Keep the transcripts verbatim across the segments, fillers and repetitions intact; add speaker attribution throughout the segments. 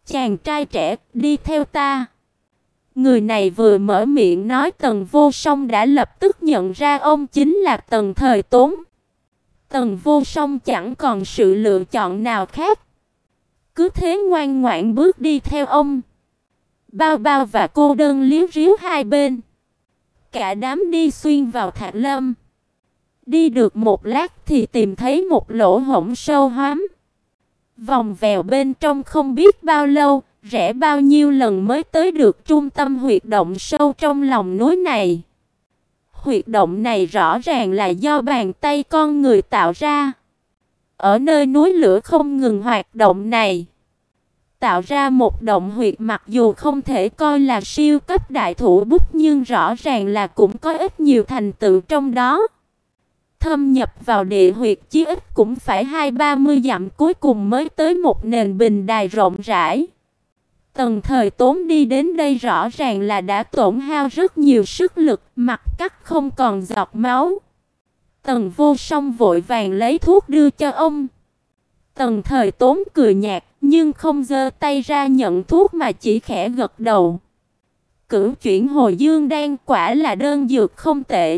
Speaker 1: chàng trai trẻ, đi theo ta." Người này vừa mở miệng nói, Tần Vô Song đã lập tức nhận ra ông chính là Tần Thời Tốn. Tần Vô Song chẳng còn sự lựa chọn nào khác, cứ thế ngoan ngoãn bước đi theo ông. Bao Bao và Cô Đơn líu ríu hai bên, cả đám đi xuyên vào Thạch Lâm. Đi được một lát thì tìm thấy một lỗ hổng sâu hoắm. Vòng vèo bên trong không biết bao lâu, rẽ bao nhiêu lần mới tới được trung tâm huyệt động sâu trong lòng núi này. Huyệt động này rõ ràng là do bàn tay con người tạo ra. Ở nơi núi lửa không ngừng hoạt động này, tạo ra một động huyệt mặc dù không thể coi là siêu cấp đại thủ bút, nhưng rõ ràng là cũng có ít nhiều thành tựu trong đó. Thâm nhập vào địa huyệt chí ít cũng phải hai ba mươi dặm, cuối cùng mới tới một nền bình đài rộng rãi. Tần Thời Tốn đi đến đây rõ ràng là đã tổn hao rất nhiều sức lực, mặt cắt không còn giọt máu. Tần Vô Song vội vàng lấy thuốc đưa cho ông. Tần Thời Tốn cười nhạt, nhưng không giơ tay ra nhận thuốc mà chỉ khẽ gật đầu. Cửu chuyển hồi dương đan quả là đơn dược không tệ.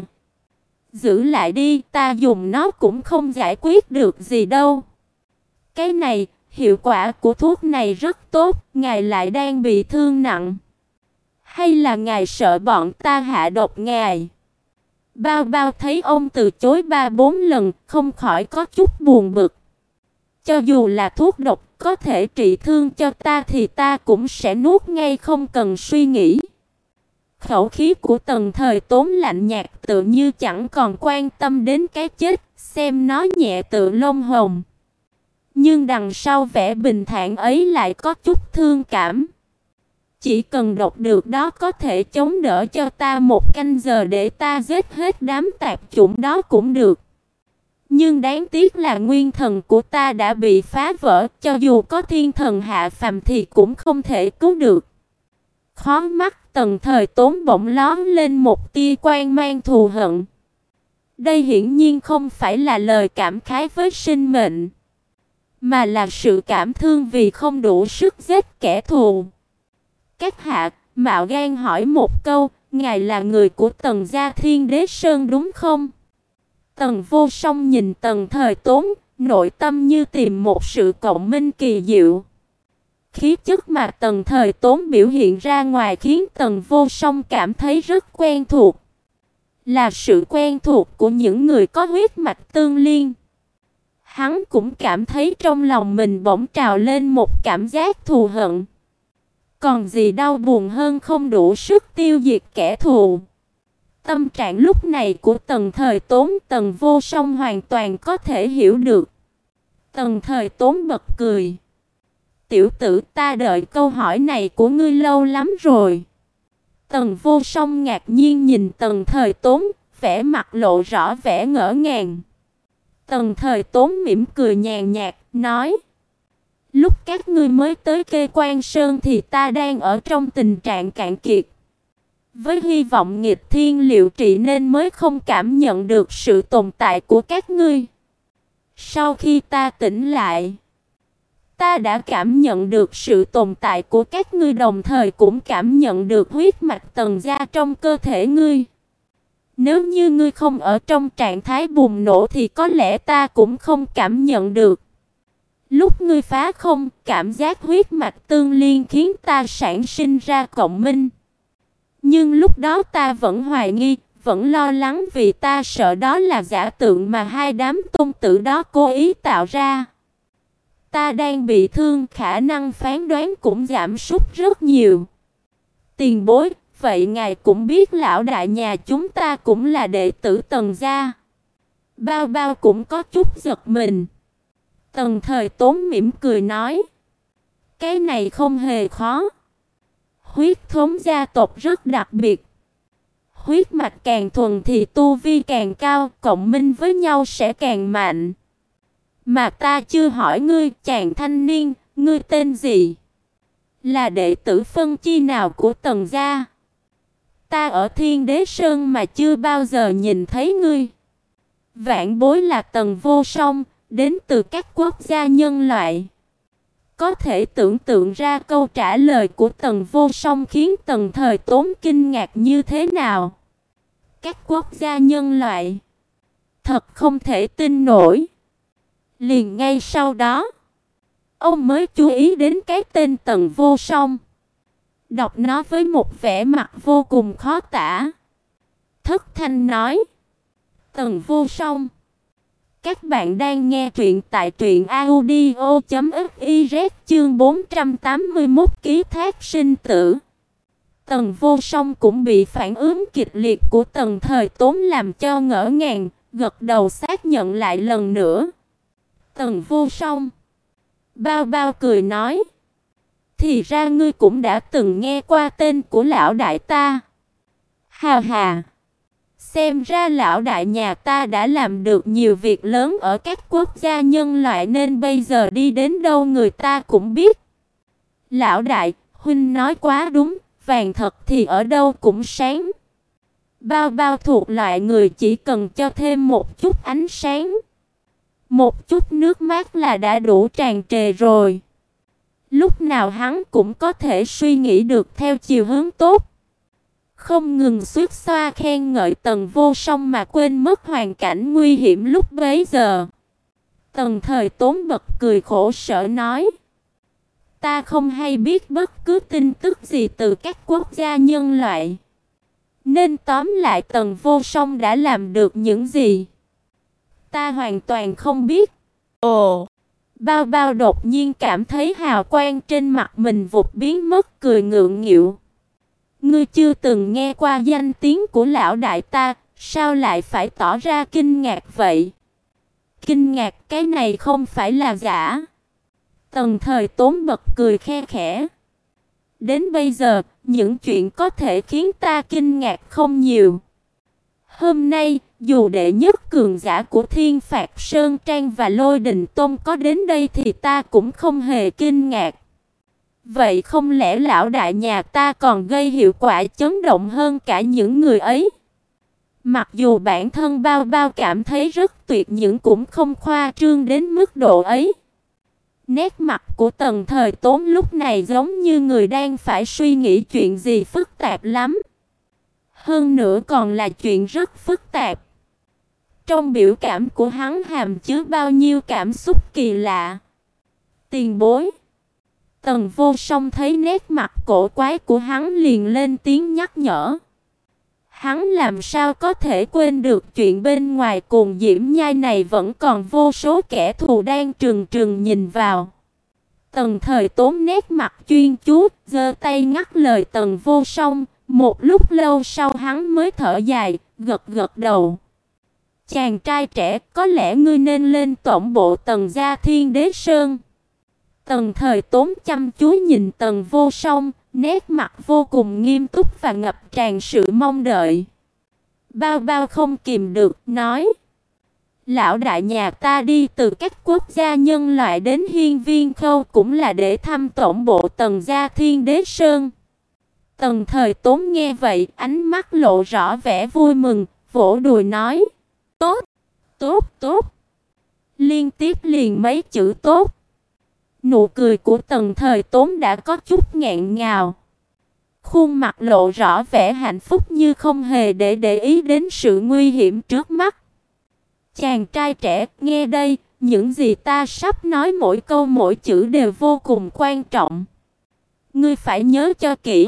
Speaker 1: Giữ lại đi, ta dùng nó cũng không giải quyết được gì đâu. Cái này, hiệu quả của thuốc này rất tốt, ngài lại đang bị thương nặng. Hay là ngài sợ bọn ta hạ độc ngài? Bao Bao thấy ông từ chối ba bốn lần, không khỏi có chút buồn bực. Cho dù là thuốc độc có thể trị thương cho ta thì ta cũng sẽ nuốt ngay không cần suy nghĩ. Khẩu khí của Tần Thời Tốn lạnh nhạt, tự như chẳng còn quan tâm đến cái chết, xem nó nhẹ tựa lông hồng. Nhưng đằng sau vẻ bình thản ấy lại có chút thương cảm. Chỉ cần độc được đó có thể chống đỡ cho ta một canh giờ để ta giết hết đám tạp chủng đó cũng được. Nhưng đáng tiếc là nguyên thần của ta đã bị phá vỡ, cho dù có thiên thần hạ phàm thì cũng không thể cứu được. Khó mắt Tần Thời Tốn bỗng lóe lên một tia quang mang thù hận. Đây hiển nhiên không phải là lời cảm khái với sinh mệnh, mà là sự cảm thương vì không đủ sức giết kẻ thù. Các hạ, mạo gan hỏi một câu, ngài là người của Tần gia Thiên Đế Sơn đúng không? Tần Vô Song nhìn Tần Thời Tốn, nội tâm như tìm một sự cộng minh kỳ diệu. Khí chất mà Tần Thời Tốn biểu hiện ra ngoài khiến Tần Vô Song cảm thấy rất quen thuộc. Là sự quen thuộc của những người có huyết mạch tương liên. Hắn cũng cảm thấy trong lòng mình bỗng trào lên một cảm giác thù hận. Còn gì đau buồn hơn không đủ sức tiêu diệt kẻ thù. Tâm trạng lúc này của Tần Thời Tốn, Tần Vô Song hoàn toàn có thể hiểu được. Tần Thời Tốn bật cười. Tiểu tử, ta đợi câu hỏi này của ngươi lâu lắm rồi. Tần Vô Song ngạc nhiên nhìn Tần Thời Tốn, vẻ mặt lộ rõ vẻ ngỡ ngàng. Tần Thời Tốn mỉm cười nhàn nhạt, nói: Lúc các ngươi mới tới Kê Quan Sơn thì ta đang ở trong tình trạng cạn kiệt. Với hy vọng nghịch thiên liệu trị nên mới không cảm nhận được sự tồn tại của các ngươi. Sau khi ta tỉnh lại, ta đã cảm nhận được sự tồn tại của các ngươi, đồng thời cũng cảm nhận được huyết mạch Tần gia trong cơ thể ngươi. Nếu như ngươi không ở trong trạng thái bùng nổ thì có lẽ ta cũng không cảm nhận được. Lúc ngươi phá không, cảm giác huyết mạch tương liên khiến ta sản sinh ra cộng minh. Nhưng lúc đó ta vẫn hoài nghi, vẫn lo lắng vì ta sợ đó là giả tượng mà hai đám tôn tử đó cố ý tạo ra. Ta đang bị thương, khả năng phán đoán cũng giảm sút rất nhiều. Tiền bối, vậy ngài cũng biết lão đại nhà chúng ta cũng là đệ tử Tần gia. Bao Bao cũng có chút giật mình. Tần Thời Tốn mỉm cười nói: Cái này không hề khó. Huyết thống gia tộc rất đặc biệt. Huyết mạch càng thuần thì tu vi càng cao, cộng minh với nhau sẽ càng mạnh. Mà ta chưa hỏi ngươi, chàng thanh niên, ngươi tên gì? Là đệ tử phân chi nào của Tần gia? Ta ở Thiên Đế Sơn mà chưa bao giờ nhìn thấy ngươi. Vạn bối là Tần Vô Song, đến từ các quốc gia nhân loại. có thể tưởng tượng ra câu trả lời của Tần Vô Song khiến Tần Thời Tốn kinh ngạc như thế nào. Các quốc gia nhân loại, thật không thể tin nổi. Liền ngay sau đó, ông mới chú ý đến cái tên Tần Vô Song. Đọc nó với một vẻ mặt vô cùng khó tả. Thất thanh nói: Tần Vô Song. Các bạn đang nghe truyện tại truyện audio chấm fiz chương bốn trăm tám mươi mốt ký thác sinh tử. Tần Vô Song cũng bị phản ứng kịch liệt của Tần Thời Tốn làm cho ngỡ ngàng, gật đầu xác nhận lại lần nữa. Tần Vô Song. Bao Bao cười nói: Thì ra ngươi cũng đã từng nghe qua tên của lão đại ta. Hà hà. Xem ra lão đại nhà ta đã làm được nhiều việc lớn ở các quốc gia nhân loại nên bây giờ đi đến đâu người ta cũng biết. Lão đại, huynh nói quá đúng, vàng thật thì ở đâu cũng sáng. Bao Bao thuộc loại người chỉ cần cho thêm một chút ánh sáng, một chút nước mắt là đã đủ tràn trề rồi. Lúc nào hắn cũng có thể suy nghĩ được theo chiều hướng tốt, không ngừng xuýt xoa khen ngợi Tần Vô Song mà quên mất hoàn cảnh nguy hiểm lúc bấy giờ. Tần Thời Tốn bật cười khổ sở nói: Ta không hay biết bất cứ tin tức gì từ các quốc gia nhân loại, nên tóm lại Tần Vô Song đã làm được những gì, ta hoàn toàn không biết. Ồ! Bao Bao đột nhiên cảm thấy hào quang trên mặt mình vụt biến mất, cười ngượng nghịu. Ngươi chưa từng nghe qua danh tiếng của lão đại ta, sao lại phải tỏ ra kinh ngạc vậy? Kinh ngạc, cái này không phải là giả. Tần Thời Tốn bật cười khe khẽ. Đến bây giờ, những chuyện có thể khiến ta kinh ngạc không nhiều. Hôm nay, dù đệ nhất cường giả của Thiên Phạt Sơn Trang và Lôi Đình Tôn có đến đây thì ta cũng không hề kinh ngạc. Vậy không lẽ lão đại nhà ta còn gây hiệu quả chấn động hơn cả những người ấy? Mặc dù bản thân Bao Bao cảm thấy rất tuyệt nhưng cũng không khoa trương đến mức độ ấy. Nét mặt của Tần Thời Tốn lúc này giống như người đang phải suy nghĩ chuyện gì phức tạp lắm. Hơn nữa còn là chuyện rất phức tạp. Trong biểu cảm của hắn hàm chứa bao nhiêu cảm xúc kỳ lạ. Tiền bối. Tần Vô Song thấy nét mặt cổ quái của hắn liền lên tiếng nhắc nhở. Hắn làm sao có thể quên được chuyện bên ngoài Cuồng Diễm Nhai này vẫn còn vô số kẻ thù đang trừng trừng nhìn vào. Tần Thời Tốn nét mặt chuyên chú, giơ tay ngắt lời Tần Vô Song, một lúc lâu sau hắn mới thở dài, gật gật đầu. Chàng trai trẻ, có lẽ ngươi nên lên tổng bộ Tần gia Thiên Đế Sơn. Tần Thời Tốn chăm chú nhìn Tần Vô Song, nét mặt vô cùng nghiêm túc và ngập tràn sự mong đợi. Bao Bao không kìm được, nói: Lão đại nhà ta đi từ các quốc gia nhân loại đến Hiên Viên Khâu cũng là để thăm tổng bộ Tần gia Thiên Đế Sơn. Tần Thời Tốn nghe vậy, ánh mắt lộ rõ vẻ vui mừng, vỗ đùi nói: Tốt, tốt, tốt. Liên tiếp liền mấy chữ tốt. Nụ cười của Tần Thời Tốn đã có chút nghẹn ngào. Khuôn mặt lộ rõ vẻ hạnh phúc như không hề để để ý đến sự nguy hiểm trước mắt. Chàng trai trẻ, nghe đây, những gì ta sắp nói mỗi câu mỗi chữ đều vô cùng quan trọng. Ngươi phải nhớ cho kỹ.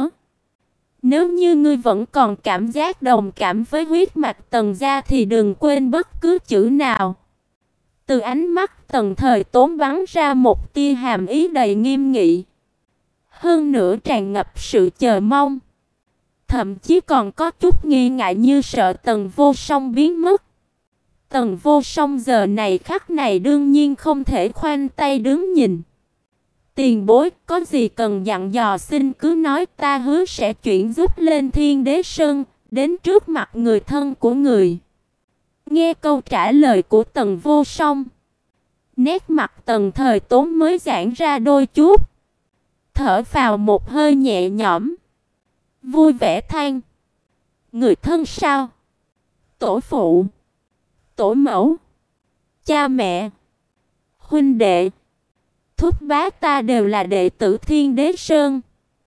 Speaker 1: Nếu như ngươi vẫn còn cảm giác đồng cảm với huyết mạch Tần gia thì đừng quên bất cứ chữ nào. Từ ánh mắt Tần Thời Tốn bắn ra một tia hàm ý đầy nghiêm nghị. Hơn nữa tràn ngập sự chờ mong. Thậm chí còn có chút nghi ngại như sợ Tần Vô Song biến mất. Tần Vô Song giờ này khắc này đương nhiên không thể khoanh tay đứng nhìn. Tiền bối, có gì cần dặn dò xin cứ nói, ta hứa sẽ chuyển giúp lên Thiên Đế Sơn, đến trước mặt người thân của người. Nghe câu trả lời của Tần Vô Song, nét mặt Tần Thời Tốn mới giãn ra đôi chút. Thở vào một hơi nhẹ nhõm, vui vẻ than: Người thân sao? Tổ phụ, tổ mẫu, cha mẹ, huynh đệ, Thúc bá ta đều là đệ tử Thiên Đế Sơn.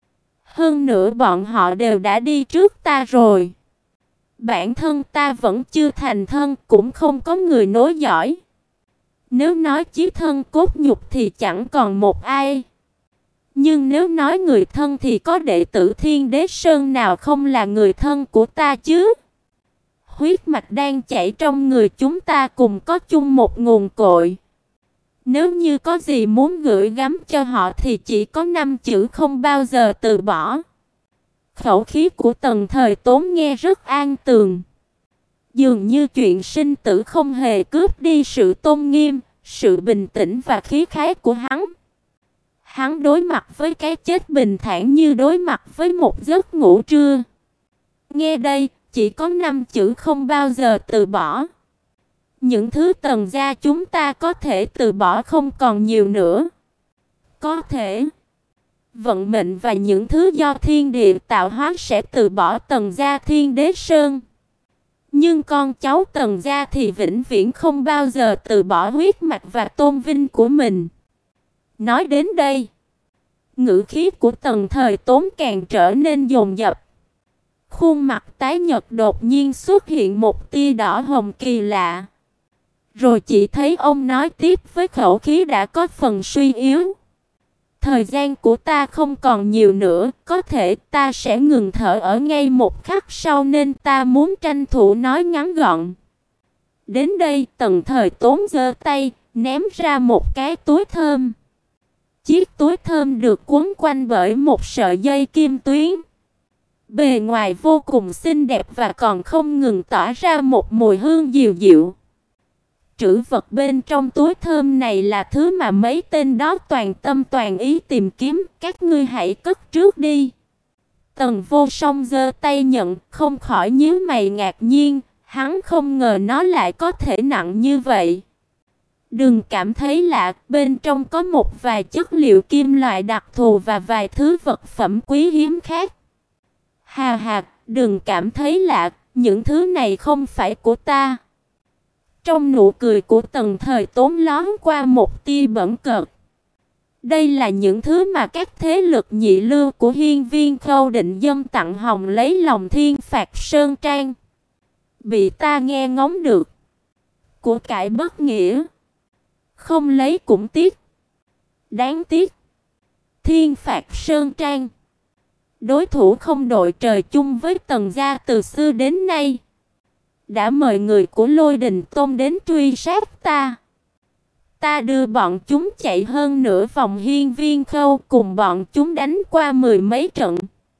Speaker 1: Hơn nữa bọn họ đều đã đi trước ta rồi. Bản thân ta vẫn chưa thành thân, cũng không có người nối dõi. Nếu nói chí thân cốt nhục thì chẳng còn một ai. Nhưng nếu nói người thân thì có đệ tử Thiên Đế Sơn nào không là người thân của ta chứ? Huyết mạch đang chảy trong người chúng ta cùng có chung một nguồn cội. Nếu như có gì muốn gửi gắm cho họ thì chỉ có năm chữ: không bao giờ từ bỏ. Khẩu khí của Tần Thời Tốn nghe rất an tường. Dường như chuyện sinh tử không hề cướp đi sự tôn nghiêm, sự bình tĩnh và khí khái của hắn. Hắn đối mặt với cái chết bình thản như đối mặt với một giấc ngủ trưa. Nghe đây, chỉ có năm chữ: không bao giờ từ bỏ. Những thứ Tần gia chúng ta có thể từ bỏ không còn nhiều nữa. Có thể vận mệnh và những thứ do thiên địa tạo hóa sẽ từ bỏ Tần gia Thiên Đế Sơn. Nhưng con cháu Tần gia thì vĩnh viễn không bao giờ từ bỏ huyết mạch và tôn vinh của mình. Nói đến đây, ngữ khí của Tần Thời Tốn càng trở nên dồn dập. Khuôn mặt tái nhợt đột nhiên xuất hiện một tia đỏ hồng kỳ lạ. Rồi chỉ thấy ông nói tiếp với khẩu khí đã có phần suy yếu. Thời gian của ta không còn nhiều nữa, có thể ta sẽ ngừng thở ở ngay một khắc sau nên ta muốn tranh thủ nói ngắn gọn. Đến đây, Tần Thời Tốn giơ tay, ném ra một cái túi thơm. Chiếc túi thơm được quấn quanh bởi một sợi dây kim tuyến. Bề ngoài vô cùng xinh đẹp và còn không ngừng tỏa ra một mùi hương dịu dịu. Trữ vật bên trong túi thơm này là thứ mà mấy tên đó toàn tâm toàn ý tìm kiếm, các ngươi hãy cất trước đi. Tần Vô Song giơ tay nhận, không khỏi nhíu mày ngạc nhiên, hắn không ngờ nó lại có thể nặng như vậy. Đừng cảm thấy lạ, bên trong có một vài chất liệu kim loại đặc thù và vài thứ vật phẩm quý hiếm khác. Hà hà, đừng cảm thấy lạ, những thứ này không phải của ta. Trong nụ cười của Tần Thời Tốn lóe qua một tia bẩn cợt. Đây là những thứ mà các thế lực nhị lưu của Hiên Viên Khâu định dâng tặng Hồng lấy lòng Thiên Phạt Sơn Trang. Bị ta nghe ngóng được. Của cải bất nghĩa. Không lấy cũng tiếc. Đáng tiếc. Thiên Phạt Sơn Trang. Đối thủ không đội trời chung với Tần gia từ xưa đến nay. Đã mời người của Lôi Đình Tôn đến truy sát ta. Ta đưa bọn chúng chạy hơn nửa vòng Hiên Viên Khâu, cùng bọn chúng đánh qua mười mấy trận.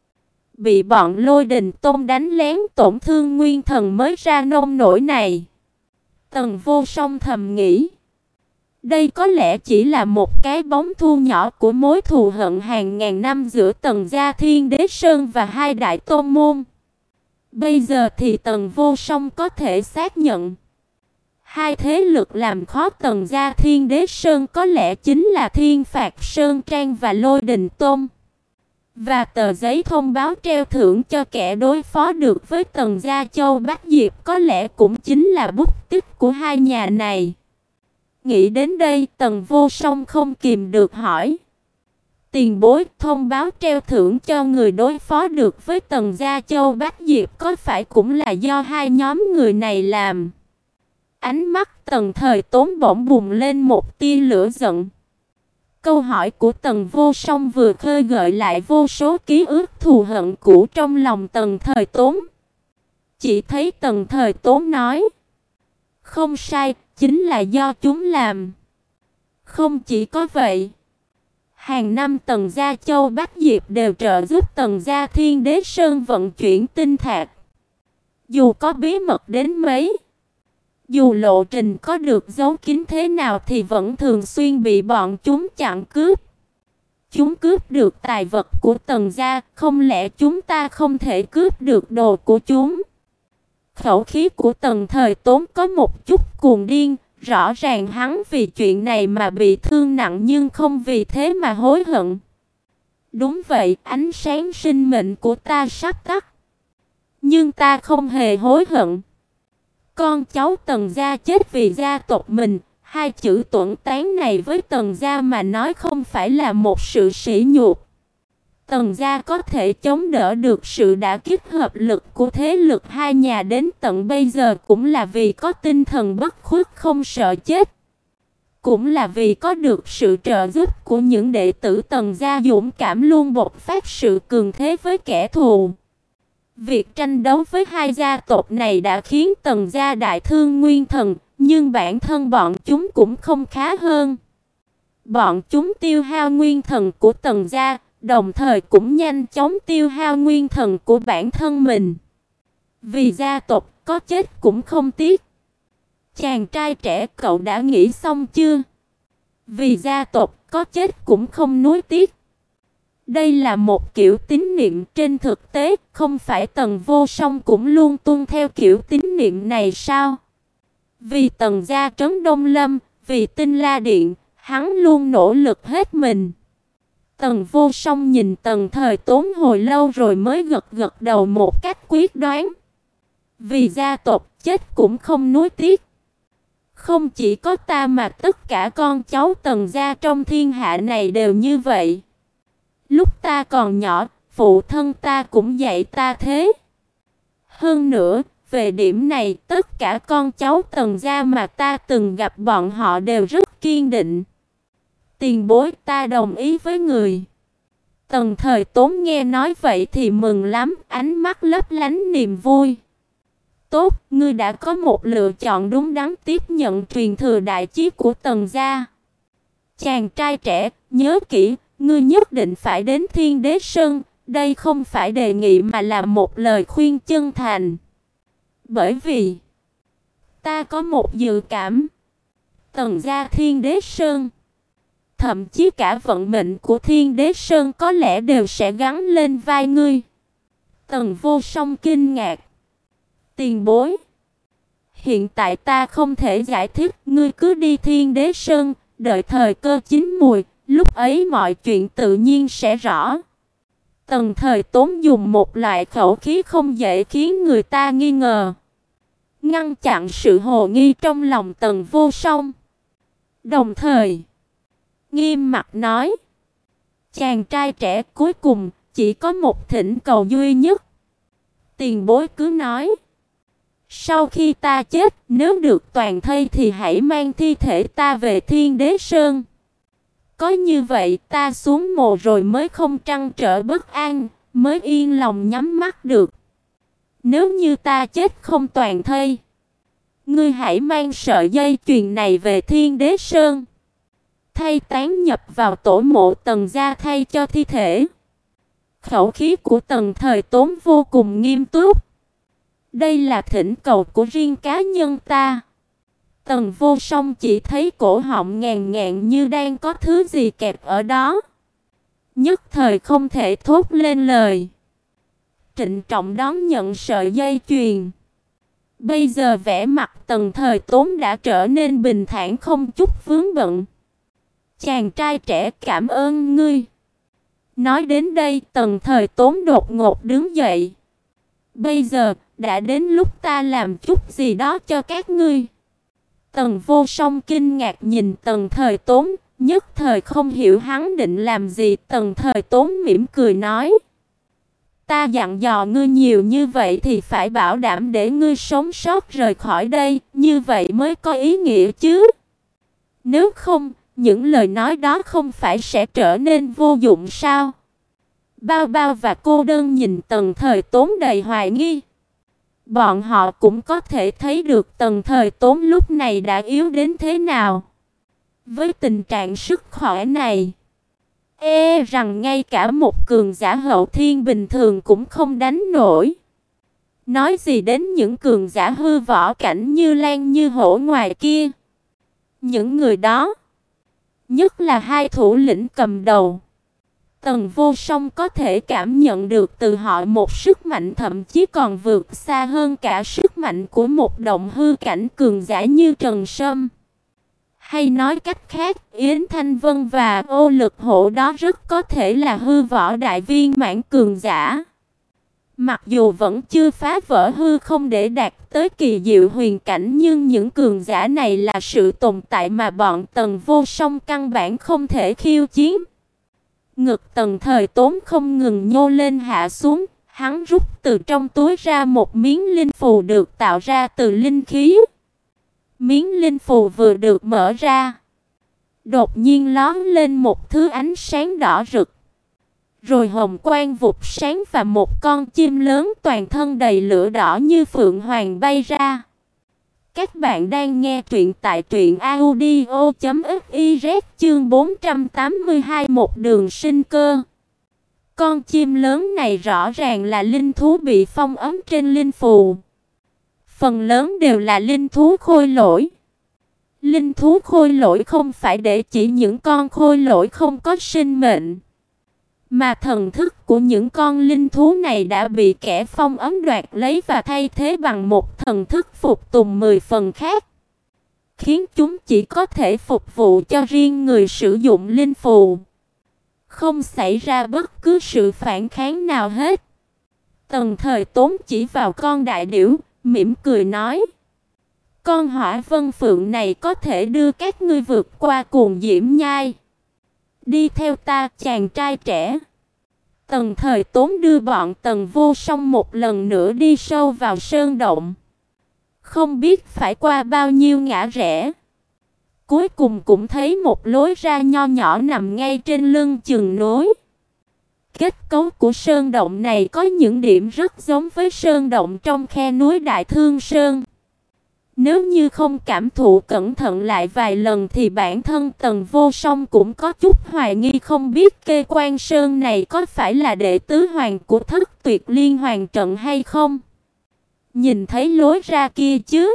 Speaker 1: Bị bọn Lôi Đình Tôn đánh lén tổn thương nguyên thần mới ra nông nổi này. Tần Vô Song thầm nghĩ. Đây có lẽ chỉ là một cái bóng thu nhỏ của mối thù hận hàng ngàn năm giữa Tần gia Thiên Đế Sơn và hai đại tôn môn. Bây giờ thì Tần Vô Song có thể xác nhận. Hai thế lực làm khó Tần gia Thiên Đế Sơn có lẽ chính là Thiên Phạt Sơn Trang và Lôi Đình Tôn. Và tờ giấy thông báo treo thưởng cho kẻ đối phó được với Tần gia Châu Bách Diệp có lẽ cũng chính là bút tích của hai nhà này. Nghĩ đến đây, Tần Vô Song không kìm được hỏi. Tiền bối, thông báo treo thưởng cho người đối phó được với Tần gia Châu Bách Diệp có phải cũng là do hai nhóm người này làm? Ánh mắt Tần Thời Tốn bỗng bùng lên một tia lửa giận. Câu hỏi của Tần Vô Song vừa khơi gợi lại vô số ký ức thù hận cũ trong lòng Tần Thời Tốn. Chỉ thấy Tần Thời Tốn nói. Không sai, chính là do chúng làm. Không chỉ có vậy. Hàng năm Tần gia Châu Bách Diệp đều trợ giúp Tần gia Thiên Đế Sơn vận chuyển tinh thạch. Dù có bí mật đến mấy, dù lộ trình có được giấu kín thế nào thì vẫn thường xuyên bị bọn chúng chặn cướp. Chúng cướp được tài vật của Tần gia, không lẽ chúng ta không thể cướp được đồ của chúng? Khẩu khí của Tần Thời Tốn có một chút cuồng điên. Rõ ràng hắn vì chuyện này mà bị thương nặng nhưng không vì thế mà hối hận. Đúng vậy, ánh sáng sinh mệnh của ta sắp tắt. Nhưng ta không hề hối hận. Con cháu Tần gia chết vì gia tộc mình, Hai chữ tuẫn tán này với Tần gia mà nói không phải là một sự sỉ nhục. Tần gia có thể chống đỡ được sự đả kích hợp lực của thế lực hai nhà đến tận bây giờ cũng là vì có tinh thần bất khuất không sợ chết. Cũng là vì có được sự trợ giúp của những đệ tử Tần gia dũng cảm luôn bộc phát sự cường thế với kẻ thù. Việc tranh đấu với hai gia tộc này đã khiến Tần gia đại thương nguyên thần, nhưng bản thân bọn chúng cũng không khá hơn. Bọn chúng tiêu hao nguyên thần của Tần gia, đồng thời cũng nhanh chóng tiêu hao nguyên thần của bản thân mình. Vì gia tộc có chết cũng không tiếc. Chàng trai trẻ, cậu đã nghĩ xong chưa? Vì gia tộc có chết cũng không nuối tiếc. Đây là một kiểu tín niệm, trên thực tế không phải Tần Vô Song cũng luôn tuân theo kiểu tín niệm này sao? Vì Tần gia trấn Đông Lâm, vì Tinh La Điện, hắn luôn nỗ lực hết mình. Tần Vô Song nhìn Tần Thời Tốn hồi lâu rồi mới gật gật đầu một cách quyết đoán. Vì gia tộc chết cũng không nuối tiếc. Không chỉ có ta mà tất cả con cháu Tần gia trong thiên hạ này đều như vậy. Lúc ta còn nhỏ, phụ thân ta cũng dạy ta thế. Hơn nữa, về điểm này, tất cả con cháu Tần gia mà ta từng gặp bọn họ đều rất kiên định. Tiền bối, ta đồng ý với người. Tần Thời Tốn nghe nói vậy thì mừng lắm, ánh mắt lấp lánh niềm vui. Tốt, ngươi đã có một lựa chọn đúng đắn tiếp nhận truyền thừa đại chí của Tần gia. Chàng trai trẻ, nhớ kỹ, ngươi nhất định phải đến Thiên Đế Sơn, đây không phải đề nghị mà là một lời khuyên chân thành. Bởi vì ta có một dự cảm, Tần gia Thiên Đế Sơn, thậm chí cả vận mệnh của Thiên Đế Sơn có lẽ đều sẽ gắn lên vai ngươi. Tần Vô Song kinh ngạc. Tiền bối, hiện tại ta không thể giải thích, ngươi cứ đi Thiên Đế Sơn, đợi thời cơ chín mùi, lúc ấy mọi chuyện tự nhiên sẽ rõ. Tần Thời Tốn dùng một loại khẩu khí không dễ khiến người ta nghi ngờ, ngăn chặn sự hồ nghi trong lòng Tần Vô Song. Đồng thời, nghiêm mặt nói, chàng trai trẻ, cuối cùng chỉ có một thỉnh cầu duy nhất. Tiền bối cứ nói. Sau khi ta chết, nếu được toàn thây thì hãy mang thi thể ta về Thiên Đế Sơn. Có như vậy ta xuống mồ rồi mới không trăn trở bất an, mới yên lòng nhắm mắt được. Nếu như ta chết không toàn thây, ngươi hãy mang sợi dây chuyền này về Thiên Đế Sơn, thay tán nhập vào tổ mộ Tần gia thay cho thi thể. Khẩu khí của Tần Thời Tốn vô cùng nghiêm túc. Đây là thỉnh cầu của riêng cá nhân ta. Tần Vô Song chỉ thấy cổ họng ngàn ngạn như đang có thứ gì kẹp ở đó, nhất thời không thể thốt lên lời. Trịnh trọng đón nhận sợi dây chuyền. Bây giờ vẻ mặt Tần Thời Tốn đã trở nên bình thản không chút vướng bận. Chàng trai trẻ, cảm ơn ngươi. Nói đến đây, Tần Thời Tốn đột ngột đứng dậy. Bây giờ, đã đến lúc ta làm chút gì đó cho các ngươi. Tần Vô Song kinh ngạc nhìn Tần Thời Tốn, nhất thời không hiểu hắn định làm gì. Tần Thời Tốn mỉm cười nói, ta dặn dò ngươi nhiều như vậy thì phải bảo đảm để ngươi sống sót rời khỏi đây, như vậy mới có ý nghĩa chứ. Nếu không, những lời nói đó không phải sẽ trở nên vô dụng sao? Bao Bao và Cô Đơn nhìn Tần Thời Tốn đầy hoài nghi. Bọn họ cũng có thể thấy được Tần Thời Tốn lúc này đã yếu đến thế nào. Với tình trạng sức khỏe này, e rằng ngay cả một cường giả hậu thiên bình thường cũng không đánh nổi. Nói gì đến những cường giả hư võ cảnh như Lan Như Hổ ngoài kia. Những người đó, nhất là hai thủ lĩnh cầm đầu, Tần Vô Song có thể cảm nhận được từ họ một sức mạnh thậm chí còn vượt xa hơn cả sức mạnh của một động hư cảnh cường giả như Trần Sâm. Hay nói cách khác, Yến Thanh Vân và Ô Lực Hổ đó rất có thể là hư võ đại viên mãn cường giả. Mặc dù vẫn chưa phá vỡ hư không để đạt tới kỳ diệu huyền cảnh, nhưng những cường giả này là sự tồn tại mà bọn Tần Vô Song căn bản không thể khiêu chiến. Ngực Tần Thời Tốn không ngừng nhô lên hạ xuống, hắn rút từ trong túi ra một miếng linh phù được tạo ra từ linh khí. Miếng linh phù vừa được mở ra, đột nhiên lóe lên một thứ ánh sáng đỏ rực. Rồi hồng quang vụt sáng và một con chim lớn toàn thân đầy lửa đỏ như phượng hoàng bay ra. Các bạn đang nghe truyện tại truyện audio chấm fiz chương bốn trăm tám mươi hai một đường sinh cơ. Con chim lớn này rõ ràng là linh thú bị phong ấn trên linh phù. Phần lớn đều là linh thú khôi lỗi. Linh thú khôi lỗi không phải để chỉ những con khôi lỗi không có sinh mệnh, mà thần thức của những con linh thú này đã bị kẻ phong ấn đoạt lấy và thay thế bằng một thần thức phục tùng mười phần khác, khiến chúng chỉ có thể phục vụ cho riêng người sử dụng linh phù, không xảy ra bất cứ sự phản kháng nào hết. Tần Thời Tốn chỉ vào con đại điểu, mỉm cười nói: "Con Hỏa Vân Phượng này có thể đưa các ngươi vượt qua Cuồng Diễm Nhai. Đi theo ta, chàng trai trẻ." Tần Thời Tốn đưa bọn Tần Vô Song một lần nữa đi sâu vào sơn động. Không biết phải qua bao nhiêu ngã rẽ, cuối cùng cũng thấy một lối ra nho nhỏ nằm ngay trên lưng chừng núi. Kết cấu của sơn động này có những điểm rất giống với sơn động trong khe núi Đại Thương Sơn. Nếu như không cảm thụ cẩn thận lại vài lần thì bản thân Tần Vô Song cũng có chút hoài nghi không biết Kê Quan Sơn này có phải là đệ tứ hoàng của Thất Tuyệt Liên Hoàn Trận hay không. Nhìn thấy lối ra kia chứ?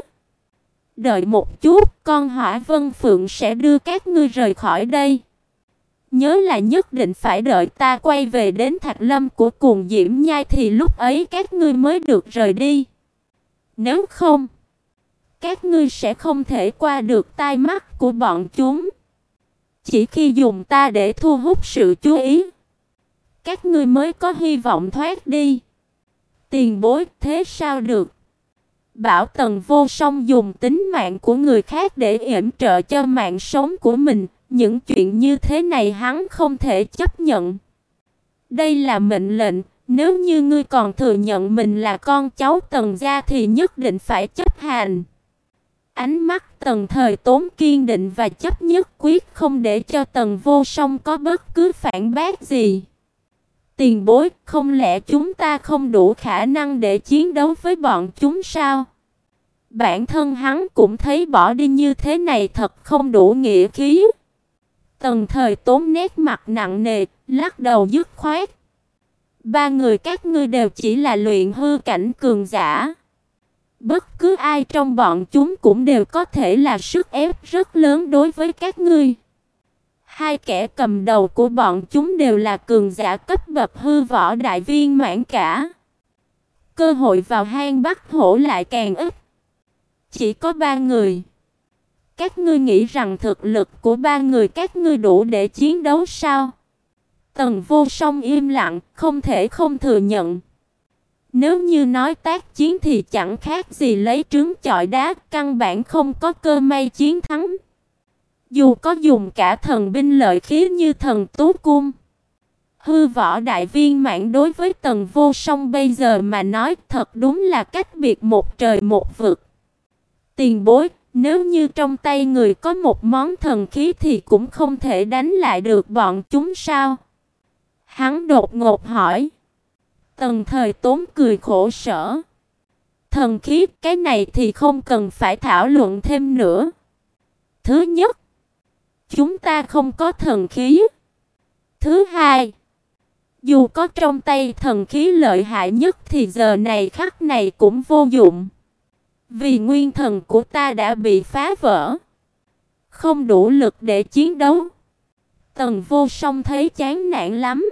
Speaker 1: Đợi một chút, con Hỏa Vân Phượng sẽ đưa các ngươi rời khỏi đây. Nhớ là nhất định phải đợi ta quay về đến Thạch Lâm của Cuồng Diễm Nhai thì lúc ấy các ngươi mới được rời đi. Nếu không, các ngươi sẽ không thể qua được tai mắt của bọn chúng. Chỉ khi dùng ta để thu hút sự chú ý, các ngươi mới có hy vọng thoát đi." "Tiền bối, thế sao được?" Bảo Tần Vô Song dùng tính mạng của người khác để yểm trợ cho mạng sống của mình, những chuyện như thế này hắn không thể chấp nhận. Đây là mệnh lệnh, nếu như ngươi còn thừa nhận mình là con cháu Tần gia thì nhất định phải chấp hành. Ánh mắt Tần Thời Tốn kiên định và chấp nhất quyết không để cho Tần Vô Song có bất cứ phản bác gì. "Tiền bối, không lẽ chúng ta không đủ khả năng để chiến đấu với bọn chúng sao?" Bản thân hắn cũng thấy bỏ đi như thế này thật không đủ nghĩa khí. Tần Thời Tốn nét mặt nặng nề, lắc đầu dứt khoát: "Ba người các ngươi đều chỉ là luyện hư cảnh cường giả. Bất cứ ai trong bọn chúng cũng đều có thể là sức ép rất lớn đối với các ngươi. Hai kẻ cầm đầu của bọn chúng đều là cường giả cấp bậc hư võ đại viên mãn cả. Cơ hội vào hang bắt hổ lại càng ít. Chỉ có ba người. Các ngươi nghĩ rằng thực lực của ba người các ngươi đủ để chiến đấu sao?" Tần Vô Song im lặng, không thể không thừa nhận. Nếu như nói tác chiến thì chẳng khác gì lấy trứng chọi đá, căn bản không có cơ may chiến thắng. Dù có dùng cả thần binh lợi khí như thần tú cung, hư võ đại viên mãn đối với Tần Vô Song bây giờ mà nói thật đúng là cách biệt một trời một vực. "Tiền bối, nếu như trong tay người có một món thần khí thì cũng không thể đánh lại được bọn chúng sao?" Hắn đột ngột hỏi. Tần Thời Tốn cười khổ sở. "Thần khí, cái này thì không cần phải thảo luận thêm nữa. Thứ nhất, chúng ta không có thần khí. Thứ hai, dù có trong tay thần khí lợi hại nhất thì giờ này khắc này cũng vô dụng. Vì nguyên thần của ta đã bị phá vỡ, không đủ lực để chiến đấu." Tần Vô Song thấy chán nản lắm.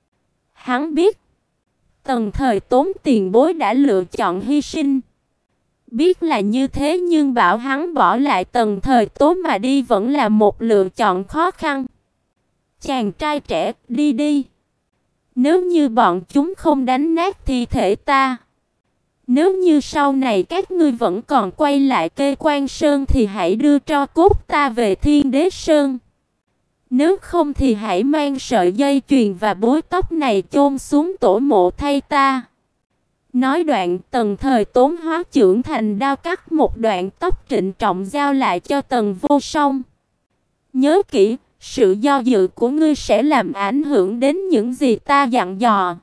Speaker 1: Hắn biết Tần Thời Tốn tiền bối đã lựa chọn hy sinh. Biết là như thế nhưng bảo hắn bỏ lại Tần Thời Tốn mà đi vẫn là một lựa chọn khó khăn. "Chàng trai trẻ, đi đi." Nếu như bọn chúng không đánh nát thi thể ta, nếu như sau này các ngươi vẫn còn quay lại Kê Quan Sơn thì hãy đưa tro cốt ta về Thiên Đế Sơn. Nếu không thì hãy mang sợi dây chuyền và búi tóc này chôn xuống tổ mộ thay ta. Nói đoạn, Tần Thời Tốn hóa trưởng thành đao cắt một đoạn tóc trịnh trọng giao lại cho Tần Vô Song. Nhớ kỹ, sự do dự của ngươi sẽ làm ảnh hưởng đến những gì ta dặn dò.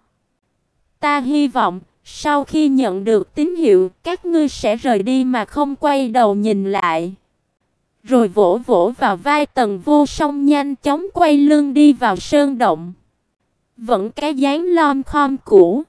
Speaker 1: Ta hy vọng, sau khi nhận được tín hiệu, các ngươi sẽ rời đi mà không quay đầu nhìn lại. Rồi vỗ vỗ vào vai Tần Vô Song, nhanh chóng quay lưng đi vào sơn động. Vẫn cái dáng lom khom cũ.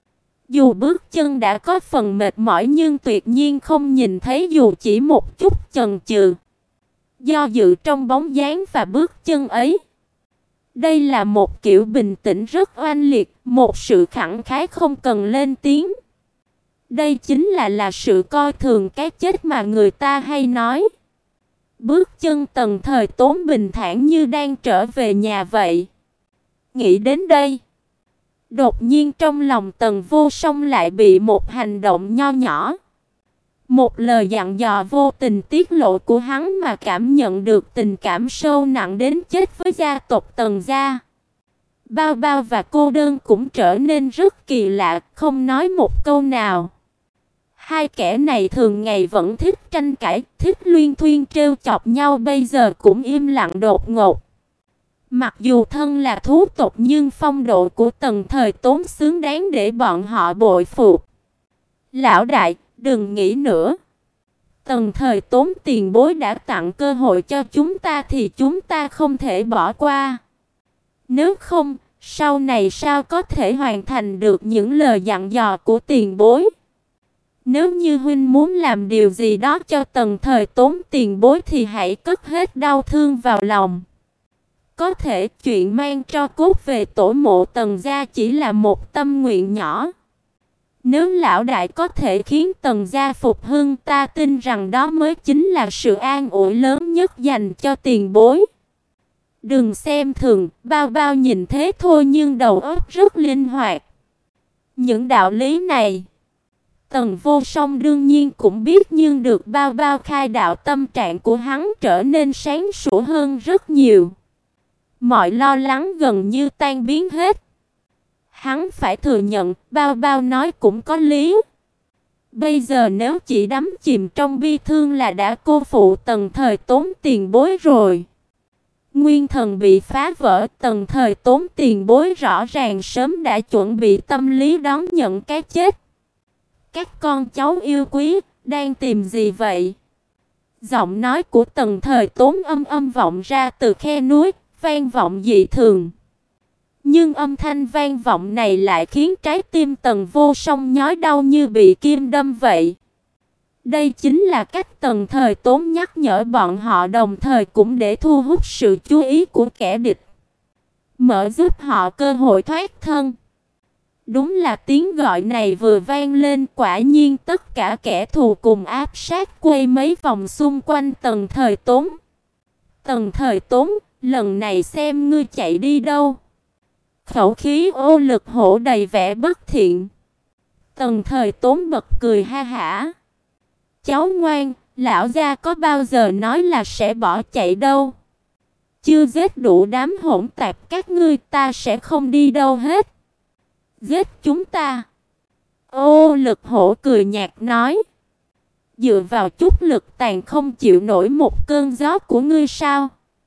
Speaker 1: Dù bước chân đã có phần mệt mỏi nhưng tuyệt nhiên không nhìn thấy dù chỉ một chút chần chừ, do dự trong bóng dáng và bước chân ấy. Đây là một kiểu bình tĩnh rất oanh liệt, một sự khẳng khái không cần lên tiếng. Đây chính là là sự coi thường cái chết mà người ta hay nói. Bước chân Tần Thời Tốn bình thản như đang trở về nhà vậy. Nghĩ đến đây, đột nhiên trong lòng Tần Vô Song lại bị một hành động nho nhỏ, một lời dặn dò vô tình tiết lộ của hắn mà cảm nhận được tình cảm sâu nặng đến chết với gia tộc Tần gia. Bao Bao và cô đơn cũng trở nên rất kỳ lạ, không nói một câu nào. Hai kẻ này thường ngày vẫn thích tranh cãi, thích luyên thuyên trêu chọc nhau, bây giờ cũng im lặng đột ngột. Mặc dù thân là thú tộc nhưng phong độ của Tần Thời Tốn xứng đáng để bọn họ bội phục. Lão đại, đừng nghĩ nữa. Tần Thời Tốn tiền bối đã tặng cơ hội cho chúng ta thì chúng ta không thể bỏ qua. Nếu không, sau này sao có thể hoàn thành được những lời dặn dò của tiền bối? Nếu như huynh muốn làm điều gì đó cho Tần Thời Tốn tiền bối thì hãy cất hết đau thương vào lòng. Có thể chuyện mang tro cốt về tổ mộ Tần gia chỉ là một tâm nguyện nhỏ. Nếu lão đại có thể khiến Tần gia phục hưng, ta tin rằng đó mới chính là sự an ủi lớn nhất dành cho tiền bối. Đừng xem thường, Bao Bao nhìn thế thôi nhưng đầu óc rất linh hoạt. Những đạo lý này Tần Vô Song đương nhiên cũng biết, nhưng được Bao Bao khai đạo, tâm trạng của hắn trở nên sáng sủa hơn rất nhiều. Mọi lo lắng gần như tan biến hết. Hắn phải thừa nhận, Bao Bao nói cũng có lý. Bây giờ nếu chỉ đắm chìm trong bi thương là đã cô phụ Tần Thời Tốn tiền bối rồi. Nguyên thần bị phá vỡ, Tần Thời Tốn tiền bối rõ ràng sớm đã chuẩn bị tâm lý đón nhận cái chết. Các con cháu yêu quý, đang tìm gì vậy? Giọng nói của Tần Thời Tốn âm âm vọng ra từ khe núi, vang vọng dị thường. Nhưng âm thanh vang vọng này lại khiến trái tim Tần Vô Song nhói đau như bị kim đâm vậy. Đây chính là cách Tần Thời Tốn nhắc nhở bọn họ, đồng thời cũng để thu hút sự chú ý của kẻ địch, mở giúp họ cơ hội thoát thân. Đúng là tiếng gọi này vừa vang lên, quả nhiên tất cả kẻ thù cùng áp sát quay mấy vòng xung quanh Tần Thời Tốn. Tần Thời Tốn, lần này xem ngươi chạy đi đâu. Khẩu khí ô lực hổ đầy vẻ bất thiện. Tần Thời Tốn bật cười ha hả. Cháu ngoan, lão gia có bao giờ nói là sẽ bỏ chạy đâu. Chưa giết đủ đám hỗn tạp các ngươi, ta sẽ không đi đâu hết. Giết chúng ta. Ô lực hổ cười nhạt nói. Dựa vào chút lực tàn không chịu nổi một cơn gió của ngươi sao?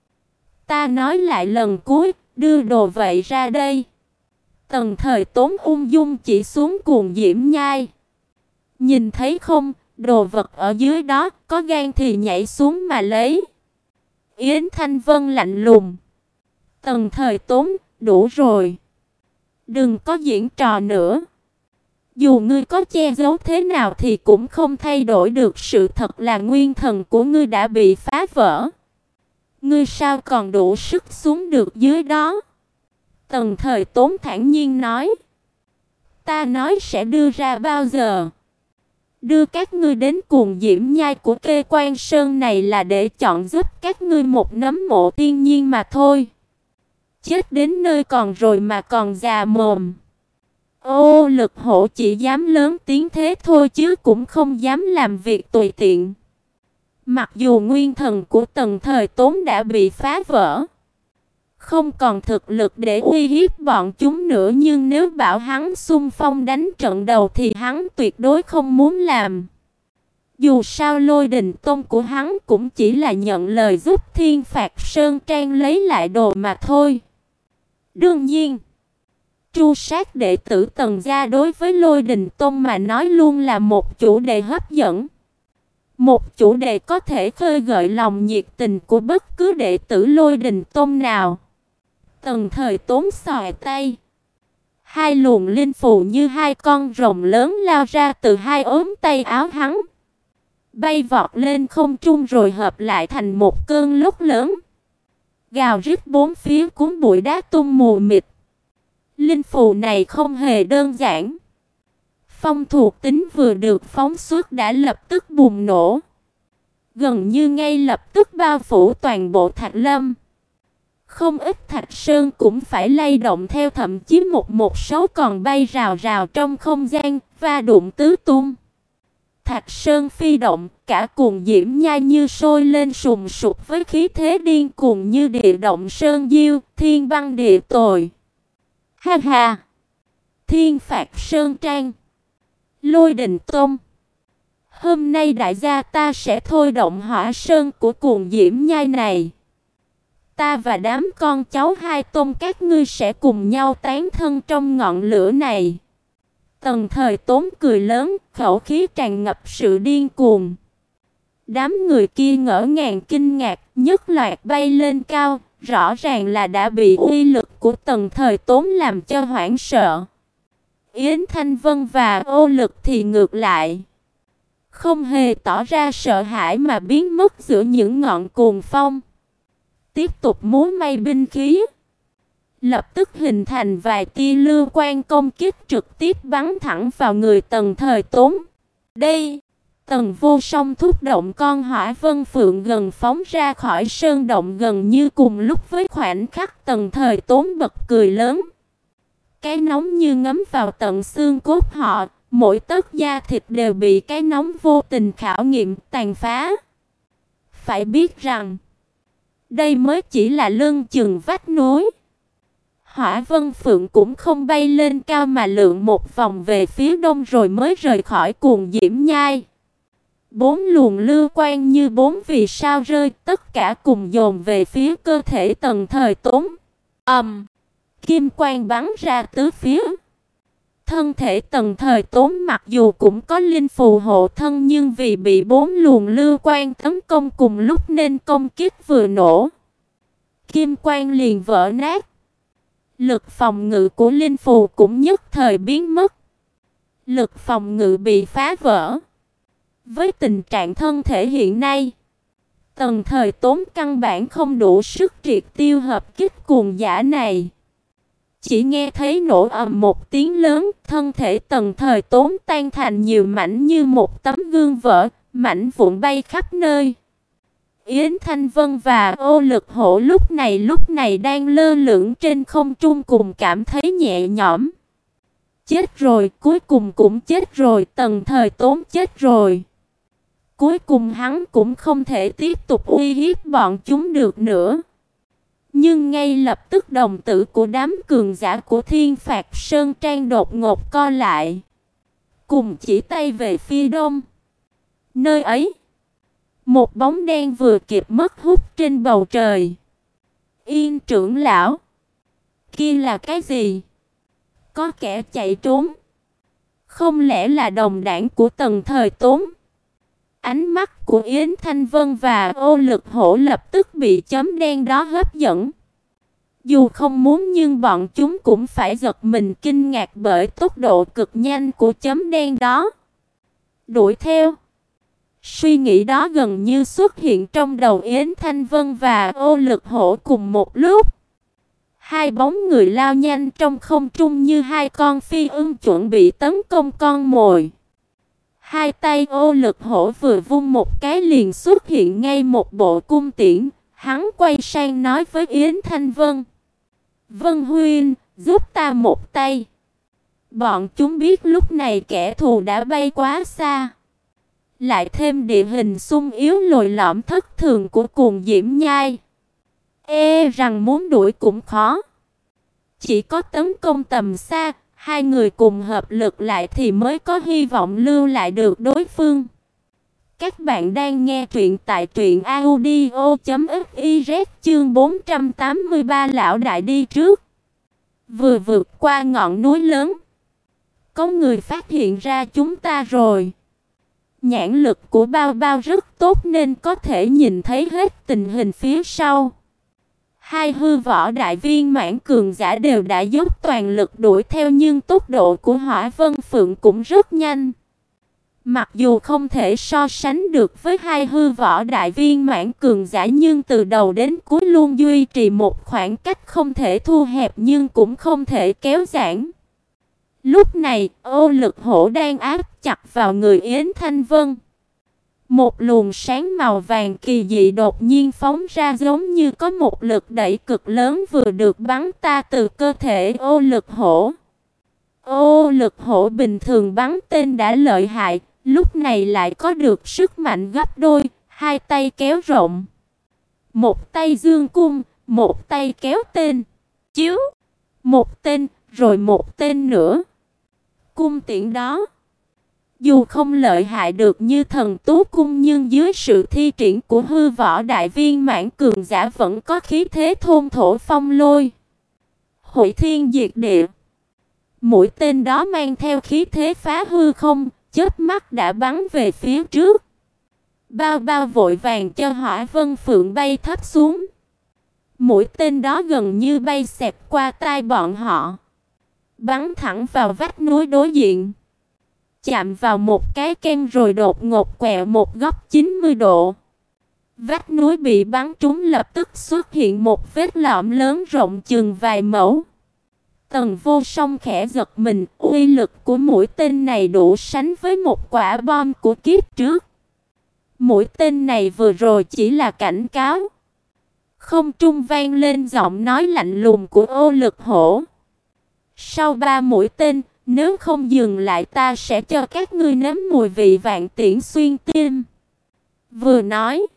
Speaker 1: Ta nói lại lần cuối, đưa đồ vậy ra đây. Tần Thời Tốn ung dung chỉ xuống cuồng diễm nhai. Nhìn thấy không, đồ vật ở dưới đó, có gan thì nhảy xuống mà lấy. Yến Thanh Vân lạnh lùng. Tần Thời Tốn, đủ rồi. Đừng có diễn trò nữa. Dù ngươi có che giấu thế nào thì cũng không thay đổi được sự thật là nguyên thần của ngươi đã bị phá vỡ. Ngươi sao còn đủ sức xuống được dưới đó? Tần Thời Tốn thản nhiên nói. Ta nói sẽ đưa ra bao giờ? Đưa các ngươi đến cuồng diễm nhai của Kê Quan Sơn này là để chọn giúp các ngươi một nấm mộ thiên nhiên mà thôi. chết đến nơi còn rồi mà còn già mồm. Ô Lực Hổ chỉ dám lớn tiếng thế thôi chứ cũng không dám làm việc tùy tiện. Mặc dù nguyên thần của Tần Thời Tốn đã bị phá vỡ, không còn thực lực để uy hiếp bọn chúng nữa, nhưng nếu bảo hắn xung phong đánh trận đầu thì hắn tuyệt đối không muốn làm. Dù sao Lôi Đình Tông của hắn cũng chỉ là nhận lời giúp Thiên Phạt Sơn Trang lấy lại đồ mà thôi. Đương nhiên, tru sát đệ tử Tần gia đối với Lôi Đình Tông mà nói luôn là một chủ đề hấp dẫn. Một chủ đề có thể khơi gợi lòng nhiệt tình của bất cứ đệ tử Lôi Đình Tông nào. Tần Thời Tốn xòe tay, hai luồng linh phù như hai con rồng lớn lao ra từ hai ốm tay áo hắn, bay vọt lên không trung rồi hợp lại thành một cơn lốc lớn, gào rít bốn phía cuốn bụi đá tung mù mịt. Linh phù này không hề đơn giản. Phong thuộc tính vừa được phóng xuất đã lập tức bùng nổ, gần như ngay lập tức bao phủ toàn bộ Thạch Lâm. Không ít Thạch Sơn cũng phải lay động theo, thậm chí một một số còn bay rào rào trong không gian, va đụng tứ tung. Thạch Sơn phi động, cả cuồng diễm nhai như sôi lên sùng sục với khí thế điên cuồng như địa động sơn diêu, thiên băng địa tồi. Ha ha! Thiên Phạt Sơn Trang, Lôi Đình Tông, hôm nay đại gia ta sẽ thôi động hỏa sơn của cuồng diễm nhai này. Ta và đám con cháu hai tôn các ngươi sẽ cùng nhau tán thân trong ngọn lửa này. Tần Thời Tốn cười lớn, khẩu khí tràn ngập sự điên cuồng. Đám người kia ngỡ ngàng kinh ngạc, nhất loạt bay lên cao, rõ ràng là đã bị uy lực của Tần Thời Tốn làm cho hoảng sợ. Yến Thanh Vân và Ô Lực thì ngược lại, không hề tỏ ra sợ hãi mà biến mất giữa những ngọn cuồng phong, tiếp tục múa may binh khí. Lập tức hình thành vài tia lưu quang công kích trực tiếp bắn thẳng vào người Tần Thời Tốn. Đây, Tần Vô Song thúc động con Hỏa Vân Phượng gần phóng ra khỏi sơn động gần như cùng lúc với khoảnh khắc Tần Thời Tốn bật cười lớn. Cái nóng như ngấm vào tận xương cốt họ, mỗi tấc da thịt đều bị cái nóng vô tình khảo nghiệm tàn phá. Phải biết rằng, đây mới chỉ là lưng chừng vách núi. Hỏa Vân Phượng cũng không bay lên cao mà lượn một vòng về phía đông rồi mới rời khỏi cuồng diễm nhai. Bốn luồng lưu quang như bốn vì sao rơi, tất cả cùng dồn về phía cơ thể Tần Thời Tốn. Ầm! Um, kim quang bắn ra tứ phía. Thân thể Tần Thời Tốn mặc dù cũng có linh phù hộ thân, nhưng vì bị bốn luồng lưu quang tấn công cùng lúc nên công kích vừa nổ, kim quang liền vỡ nát. Lực phòng ngự của linh phù cũng nhất thời biến mất. Lực phòng ngự bị phá vỡ. Với tình trạng thân thể hiện nay, Tần Thời Tốn căn bản không đủ sức triệt tiêu hợp kích cuồng dã này. Chỉ nghe thấy nổ ầm một tiếng lớn, thân thể Tần Thời Tốn tan thành nhiều mảnh như một tấm gương vỡ, mảnh vụn bay khắp nơi. Yến Thanh Vân và Ô Lực Hổ lúc này lúc này đang lơ lửng trên không trung cùng cảm thấy nhẹ nhõm. Chết rồi, cuối cùng cũng chết rồi, Tần Thời Tốn chết rồi. Cuối cùng hắn cũng không thể tiếp tục uy hiếp bọn chúng được nữa. Nhưng ngay lập tức đồng tử của đám cường giả của Thiên Phạt Sơn Trang đột ngột co lại, cùng chỉ tay về phía đông. Nơi ấy, một bóng đen vừa kịp mất hút trên bầu trời. Yên trưởng lão, kia là cái gì? Có kẻ chạy trốn. Không lẽ là đồng đảng của Tần Thời Tốn? Ánh mắt của Yến Thanh Vân và Ô Lực Hổ lập tức bị chấm đen đó hấp dẫn. Dù không muốn nhưng bọn chúng cũng phải giật mình kinh ngạc bởi tốc độ cực nhanh của chấm đen đó. Đuổi theo. Suy nghĩ đó gần như xuất hiện trong đầu Yến Thanh Vân và Ô Lực Hổ cùng một lúc. Hai bóng người lao nhanh trong không trung như hai con phi ưng chuẩn bị tấn công con mồi. Hai tay Ô Lực Hổ vừa vung một cái liền xuất hiện ngay một bộ cung tiễn. Hắn quay sang nói với Yến Thanh Vân: Vân Huynh, giúp ta một tay. Bọn chúng biết lúc này kẻ thù đã bay quá xa. Lại thêm địa hình xung yếu lồi lõm thất thường của Cuồng Diễm Nhai. E rằng muốn đuổi cũng khó. Chỉ có tấn công tầm xa, hai người cùng hợp lực lại thì mới có hy vọng lưu lại được đối phương. Các bạn đang nghe truyện tại truyện audio chấm fiz chương bốn trăm tám mươi ba lão đại đi trước. Vừa vượt qua ngọn núi lớn. Có người phát hiện ra chúng ta rồi. Nhãn lực của Bao Bao rất tốt nên có thể nhìn thấy hết tình hình phía sau. Hai hư võ đại viên mãn cường giả đều đã dốc toàn lực đuổi theo nhưng tốc độ của Hỏa Vân Phượng cũng rất nhanh. Mặc dù không thể so sánh được với hai hư võ đại viên mãn cường giả nhưng từ đầu đến cuối luôn duy trì một khoảng cách không thể thu hẹp nhưng cũng không thể kéo giãn. Lúc này, Ô Lực Hổ đang áp chặt vào người Yến Thanh Vân. Một luồng sáng màu vàng kỳ dị đột nhiên phóng ra giống như có một lực đẩy cực lớn vừa được bắn ta từ cơ thể Ô Lực Hổ. Ô Lực Hổ bình thường bắn tên đã lợi hại, lúc này lại có được sức mạnh gấp đôi, hai tay kéo rộng. Một tay giương cung, một tay kéo tên. Chiếu, một tên, rồi một tên nữa. Cung tiễn đó, dù không lợi hại được như thần tú cung nhưng dưới sự thi triển của hư võ đại viên mãn cường giả vẫn có khí thế thôn thổ phong lôi. Hủy thiên diệt địa. Mũi tên đó mang theo khí thế phá hư không, chớp mắt đã bắn về phía trước. Bao Bao vội vàng cho Hỏa Vân Phượng bay thấp xuống. Mũi tên đó gần như bay xẹt qua tai bọn họ, bắn thẳng vào vách núi đối diện. Chạm vào một cái ken rồi đột ngột quẹo một góc chín mươi độ. Vách núi bị bắn trúng lập tức xuất hiện một vết lõm lớn rộng chừng vài mẫu. Tần Vô Song khẽ giật mình, uy lực của mũi tên này đủ sánh với một quả bom của kiếp trước. Mũi tên này vừa rồi chỉ là cảnh cáo. Không trung vang lên giọng nói lạnh lùng của Ô Lực Hổ. Sau ba mũi tên, nếu không dừng lại ta sẽ cho các ngươi nếm mùi vị vạn tiễn xuyên tim. Vừa nói,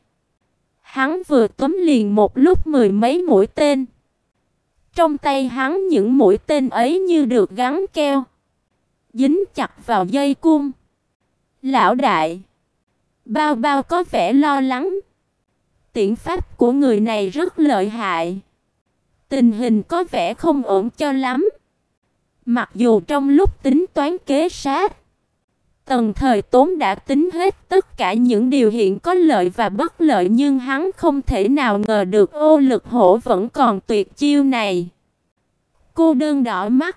Speaker 1: hắn vừa túm liền một lúc mười mấy mũi tên. Trong tay hắn những mũi tên ấy như được gắn keo, dính chặt vào dây cung. Lão đại, Bao Bao có vẻ lo lắng. Tiễn pháp của người này rất lợi hại. Tình hình có vẻ không ổn cho lắm. Mặc dù trong lúc tính toán kế sát, Tần Thời Tốn đã tính hết tất cả những điều hiện có lợi và bất lợi nhưng hắn không thể nào ngờ được Ô Lực Hổ vẫn còn tuyệt chiêu này. Cô đơn đỏ mắt.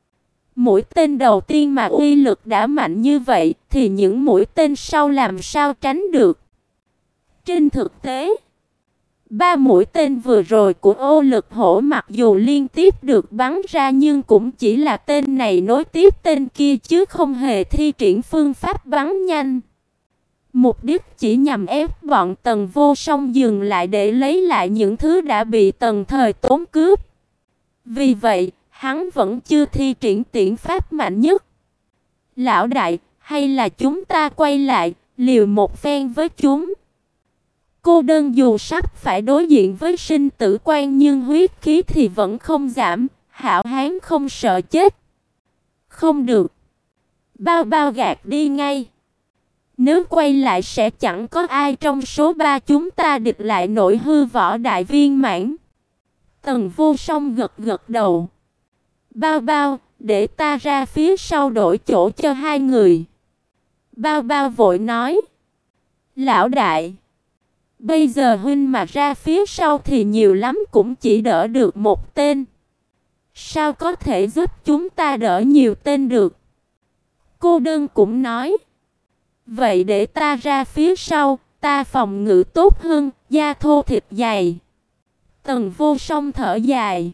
Speaker 1: Mũi tên đầu tiên mà uy lực đã mạnh như vậy thì những mũi tên sau làm sao tránh được. Trên thực tế, ba mũi tên vừa rồi của Ô Lực Hổ mặc dù liên tiếp được bắn ra nhưng cũng chỉ là tên này nối tiếp tên kia chứ không hề thi triển phương pháp bắn nhanh. Mục đích chỉ nhằm ép bọn Tần Vô Song dừng lại để lấy lại những thứ đã bị Tần Thời Tốn cướp. Vì vậy, hắn vẫn chưa thi triển tiễn pháp mạnh nhất. Lão đại, hay là chúng ta quay lại, liều một phen với chúng. Cô đơn dù sắp phải đối diện với sinh tử quan nhưng huyết khí thì vẫn không giảm, hảo hán không sợ chết. Không được. Bao Bao gạt đi ngay. Nếu quay lại sẽ chẳng có ai trong số ba chúng ta địch lại nổi hư võ đại viên mãn. Tần Vô Song gật gật đầu. Bao Bao, để ta ra phía sau đổi chỗ cho hai người. Bao Bao vội nói. Lão đại, bây giờ huynh mà ra phía sau thì nhiều lắm cũng chỉ đỡ được một tên. Sao có thể giúp chúng ta đỡ nhiều tên được? Cô đơn cũng nói. Vậy để ta ra phía sau, ta phòng ngự tốt hơn, da thô thịt dày. Tần Vô Song thở dài.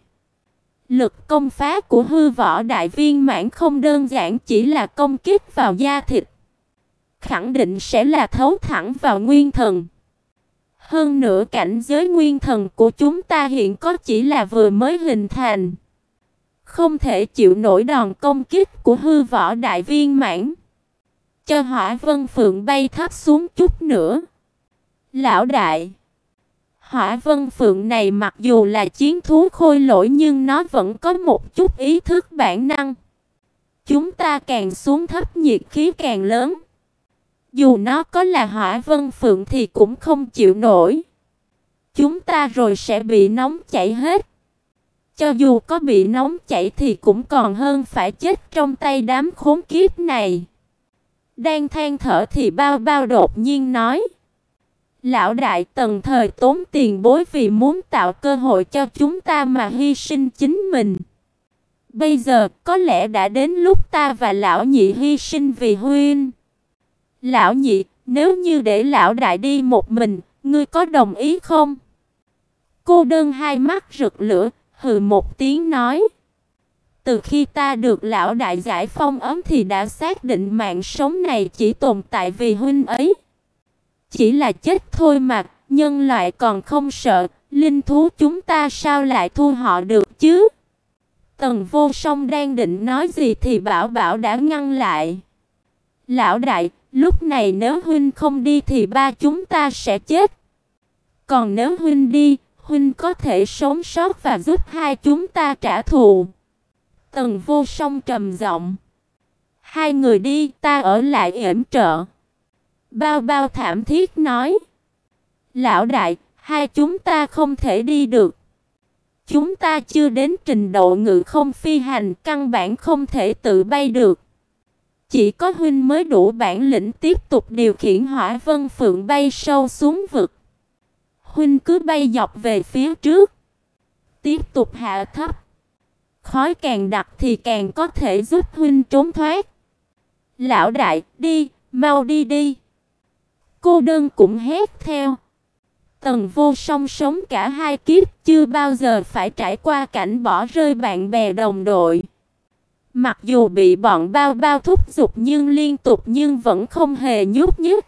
Speaker 1: Lực công phá của hư võ đại viên mãn không đơn giản chỉ là công kích vào da thịt. Khẳng định sẽ là thấu thẳng vào nguyên thần. Hơn nữa cảnh giới nguyên thần của chúng ta hiện có chỉ là vừa mới hình thành, không thể chịu nổi đòn công kích của hư võ đại viên mãn. Cho Hỏa Vân Phượng bay thấp xuống chút nữa. Lão đại, Hỏa Vân Phượng này mặc dù là chiến thú khôi lỗi nhưng nó vẫn có một chút ý thức bản năng. Chúng ta càng xuống thấp nhiệt khí càng lớn. Dù nó có là Hỏa Vân Phượng thì cũng không chịu nổi. Chúng ta rồi sẽ bị nóng chảy hết. Cho dù có bị nóng chảy thì cũng còn hơn phải chết trong tay đám khốn kiếp này. Đang than thở thì Bao Bao đột nhiên nói: Lão đại, Tần Thời tốn tiền bối vì muốn tạo cơ hội cho chúng ta mà hy sinh chính mình. Bây giờ có lẽ đã đến lúc ta và lão nhị hy sinh vì huynh. Lão nhị, nếu như để lão đại đi một mình, ngươi có đồng ý không? Cô đơn hai mắt rực lửa, hừ một tiếng nói: Từ khi ta được lão đại giải phong ấn thì đã xác định mạng sống này chỉ tồn tại vì huynh ấy. Chỉ là chết thôi mà, nhân loại còn không sợ, linh thú chúng ta sao lại thua họ được chứ? Tần Vô Song đang định nói gì thì Bảo Bảo đã ngăn lại. Lão đại, lúc này nếu huynh không đi thì ba chúng ta sẽ chết. Còn nếu huynh đi, huynh có thể sống sót và giúp hai chúng ta trả thù. Tần Vô Song trầm giọng: Hai người đi, ta ở lại yểm trợ. Bao Bao thảm thiết nói: Lão đại, hai chúng ta không thể đi được. Chúng ta chưa đến trình độ ngự không phi hành, căn bản không thể tự bay được. Chỉ có huynh mới đủ bản lĩnh tiếp tục điều khiển Hỏa Vân Phượng bay sâu xuống vực. Huynh cứ bay dọc về phía trước, tiếp tục hạ thấp. Khói càng đặc thì càng có thể giúp huynh trốn thoát. Lão đại, đi, mau đi đi. Cô đơn cũng hét theo. Tần Vô Song sống cả hai kiếp, chưa bao giờ phải trải qua cảnh bỏ rơi bạn bè đồng đội. Mặc dù bị bọn Bao Bao thúc giục nhưng liên tục nhưng vẫn không hề nhúc nhích.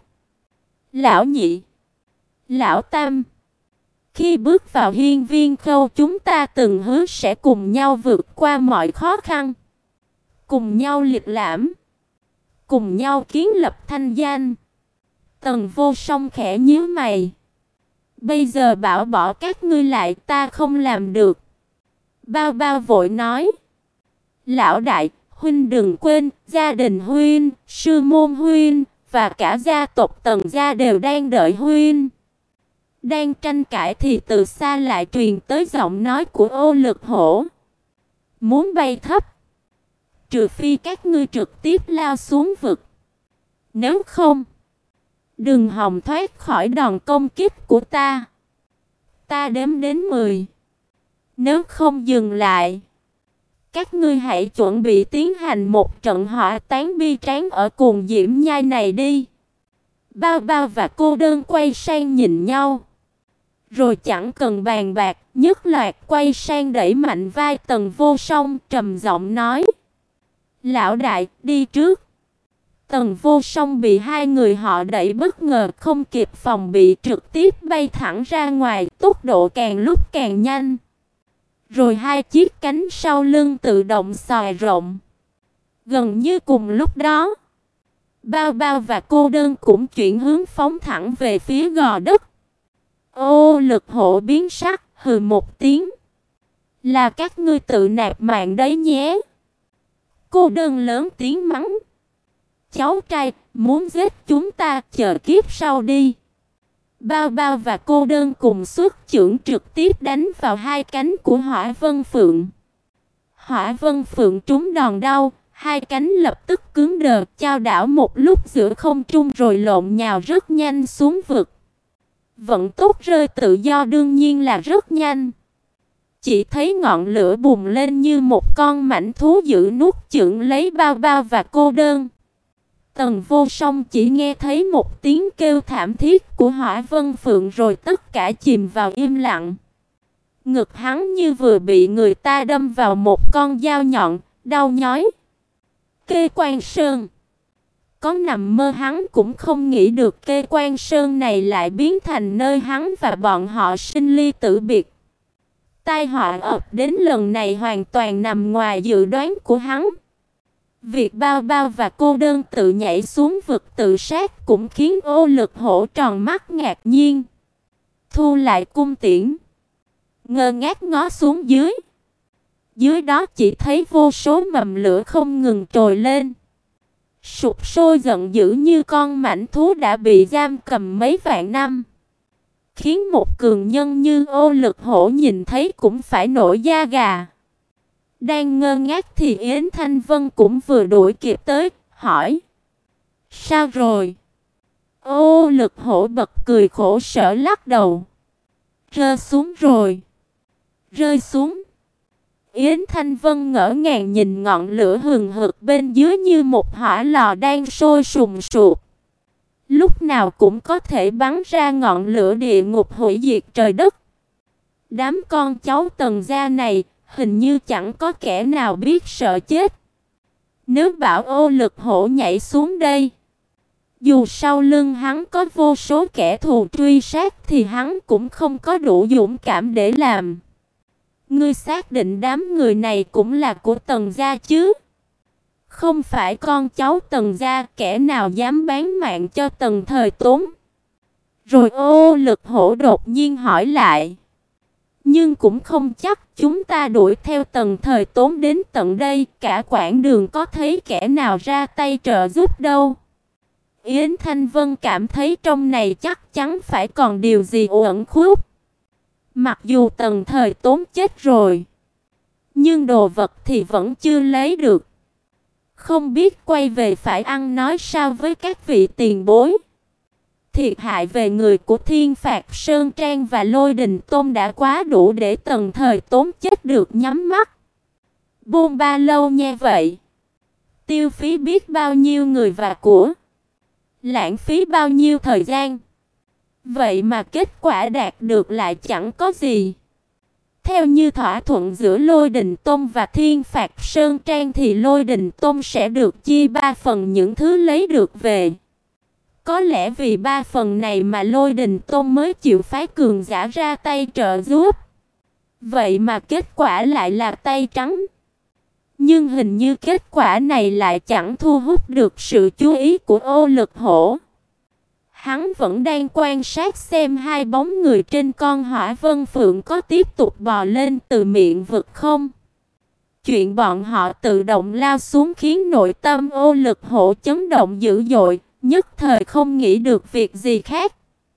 Speaker 1: Lão nhị, lão tam, khi bước vào Hiên Viên Khâu chúng ta từng hứa sẽ cùng nhau vượt qua mọi khó khăn, cùng nhau liệt lãm, cùng nhau kiến lập thanh danh. Tần Vô Song khẽ nhíu mày. Bây giờ bảo bỏ các ngươi lại, ta không làm được. Bao Bao vội nói: Lão đại, huynh đừng quên, gia đình huynh, sư môn huynh và cả gia tộc Tần gia đều đang đợi huynh. Đang tranh cãi thì từ xa lại truyền tới giọng nói của Ô Lực Hổ. Muốn bay thấp, trừ phi các ngươi trực tiếp lao xuống vực. Nếu không, đừng hòng thoát khỏi đòn công kích của ta. Ta đếm đến mười. Nếu không dừng lại, các ngươi hãy chuẩn bị tiến hành một trận hỏa táng bi tráng ở Cuồng Diễm Nhai này đi. Bao Bao và cô đơn quay sang nhìn nhau, rồi chẳng cần bàn bạc, nhất loạt quay sang đẩy mạnh vai Tần Vô Song, trầm giọng nói: Lão đại, đi trước. Tần Vô Song bị hai người họ đẩy bất ngờ, không kịp phòng bị, trực tiếp bay thẳng ra ngoài, tốc độ càng lúc càng nhanh. Rồi hai chiếc cánh sau lưng tự động xòe rộng. Gần như cùng lúc đó, Bao Bao và cô đơn cũng chuyển hướng phóng thẳng về phía gò đất. Ô Lực Hổ biến sắc, hừ một tiếng: Là các ngươi tự nạp mạng đấy nhé. Cô đơn lớn tiếng mắng: Cháu trai, muốn giết chúng ta, chờ kiếp sau đi. Bao Bao và cô đơn cùng xuất chưởng trực tiếp đánh vào hai cánh của Hỏa Vân Phượng. Hỏa Vân Phượng trúng đòn đau, hai cánh lập tức cứng đờ, chao đảo một lúc giữa không trung rồi lộn nhào rất nhanh xuống vực. Vận tốc rơi tự do đương nhiên là rất nhanh. Chỉ thấy ngọn lửa bùng lên như một con mãnh thú dữ nuốt chửng lấy Bao Bao và cô đơn. Tần Vô Song chỉ nghe thấy một tiếng kêu thảm thiết của Hỏa Vân Phượng rồi tất cả chìm vào im lặng. Ngực hắn như vừa bị người ta đâm vào một con dao nhọn, đau nhói. Kê Quan Sơn, Có nằm mơ hắn cũng không nghĩ được Kê Quan Sơn này lại biến thành nơi hắn và bọn họ sinh ly tử biệt. Tai họa ập đến lần này hoàn toàn nằm ngoài dự đoán của hắn. Việc Bao Bao và Cô Đơn tự nhảy xuống vực tự sát cũng khiến Ô Lực Hổ tròn mắt ngạc nhiên. Thu lại cung tiễn, ngơ ngác ngó xuống dưới. Dưới đó chỉ thấy vô số mầm lửa không ngừng trồi lên, sụp sôi giận dữ như con mãnh thú đã bị giam cầm mấy vạn năm, khiến một cường nhân như Ô Lực Hổ nhìn thấy cũng phải nổi da gà. Đang ngơ ngác thì Yến Thanh Vân cũng vừa đuổi kịp tới, hỏi: "Sao rồi?" Ô Lực Hổ bật cười khổ sở lắc đầu: "Rơi xuống rồi." "Rơi xuống?" Yến Thanh Vân ngỡ ngàng nhìn ngọn lửa hừng hực bên dưới như một hỏa lò đang sôi sùng sục. Lúc nào cũng có thể bắn ra ngọn lửa địa ngục hủy diệt trời đất. Đám con cháu Tần gia này hình như chẳng có kẻ nào biết sợ chết. Nếu bảo Ô Lực Hổ nhảy xuống đây, dù sau lưng hắn có vô số kẻ thù truy sát thì hắn cũng không có đủ dũng cảm để làm. "Ngươi xác định đám người này cũng là của Tần gia chứ?" "Không phải con cháu Tần gia, kẻ nào dám bán mạng cho Tần Thời Tốn?" Rồi Ô Lực Hổ đột nhiên hỏi lại: "Nhưng cũng không chắc, chúng ta đuổi theo Tần Thời Tốn đến tận đây, cả quãng đường có thấy kẻ nào ra tay trợ giúp đâu." Yến Thanh Vân cảm thấy trong này chắc chắn phải còn điều gì uẩn khúc. Mặc dù Tần Thời Tốn chết rồi, nhưng đồ vật thì vẫn chưa lấy được. Không biết quay về phải ăn nói sao với các vị tiền bối. Thiệt hại về người của Thiên Phạt Sơn Trang và Lôi Đình Tôn đã quá đủ để Tần Thời Tốn chết được nhắm mắt. Bôn Ba Lâu nghe vậy, tiêu phí biết bao nhiêu người và của, lãng phí bao nhiêu thời gian. Vậy mà kết quả đạt được lại chẳng có gì. Theo như thỏa thuận giữa Lôi Đình Tôn và Thiên Phạt Sơn Trang thì Lôi Đình Tôn sẽ được chia ba phần những thứ lấy được về. Có lẽ vì ba phần này mà Lôi Đình Tôn mới chịu phái cường giả ra tay trợ giúp. Vậy mà kết quả lại là tay trắng. Nhưng hình như kết quả này lại chẳng thu hút được sự chú ý của Ô Lực Hổ. Hắn vẫn đang quan sát xem hai bóng người trên con Hỏa Vân Phượng có tiếp tục bò lên từ miệng vực không. Chuyện bọn họ tự động lao xuống khiến nội tâm Ô Lực Hổ chấn động dữ dội, nhất thời không nghĩ được việc gì khác.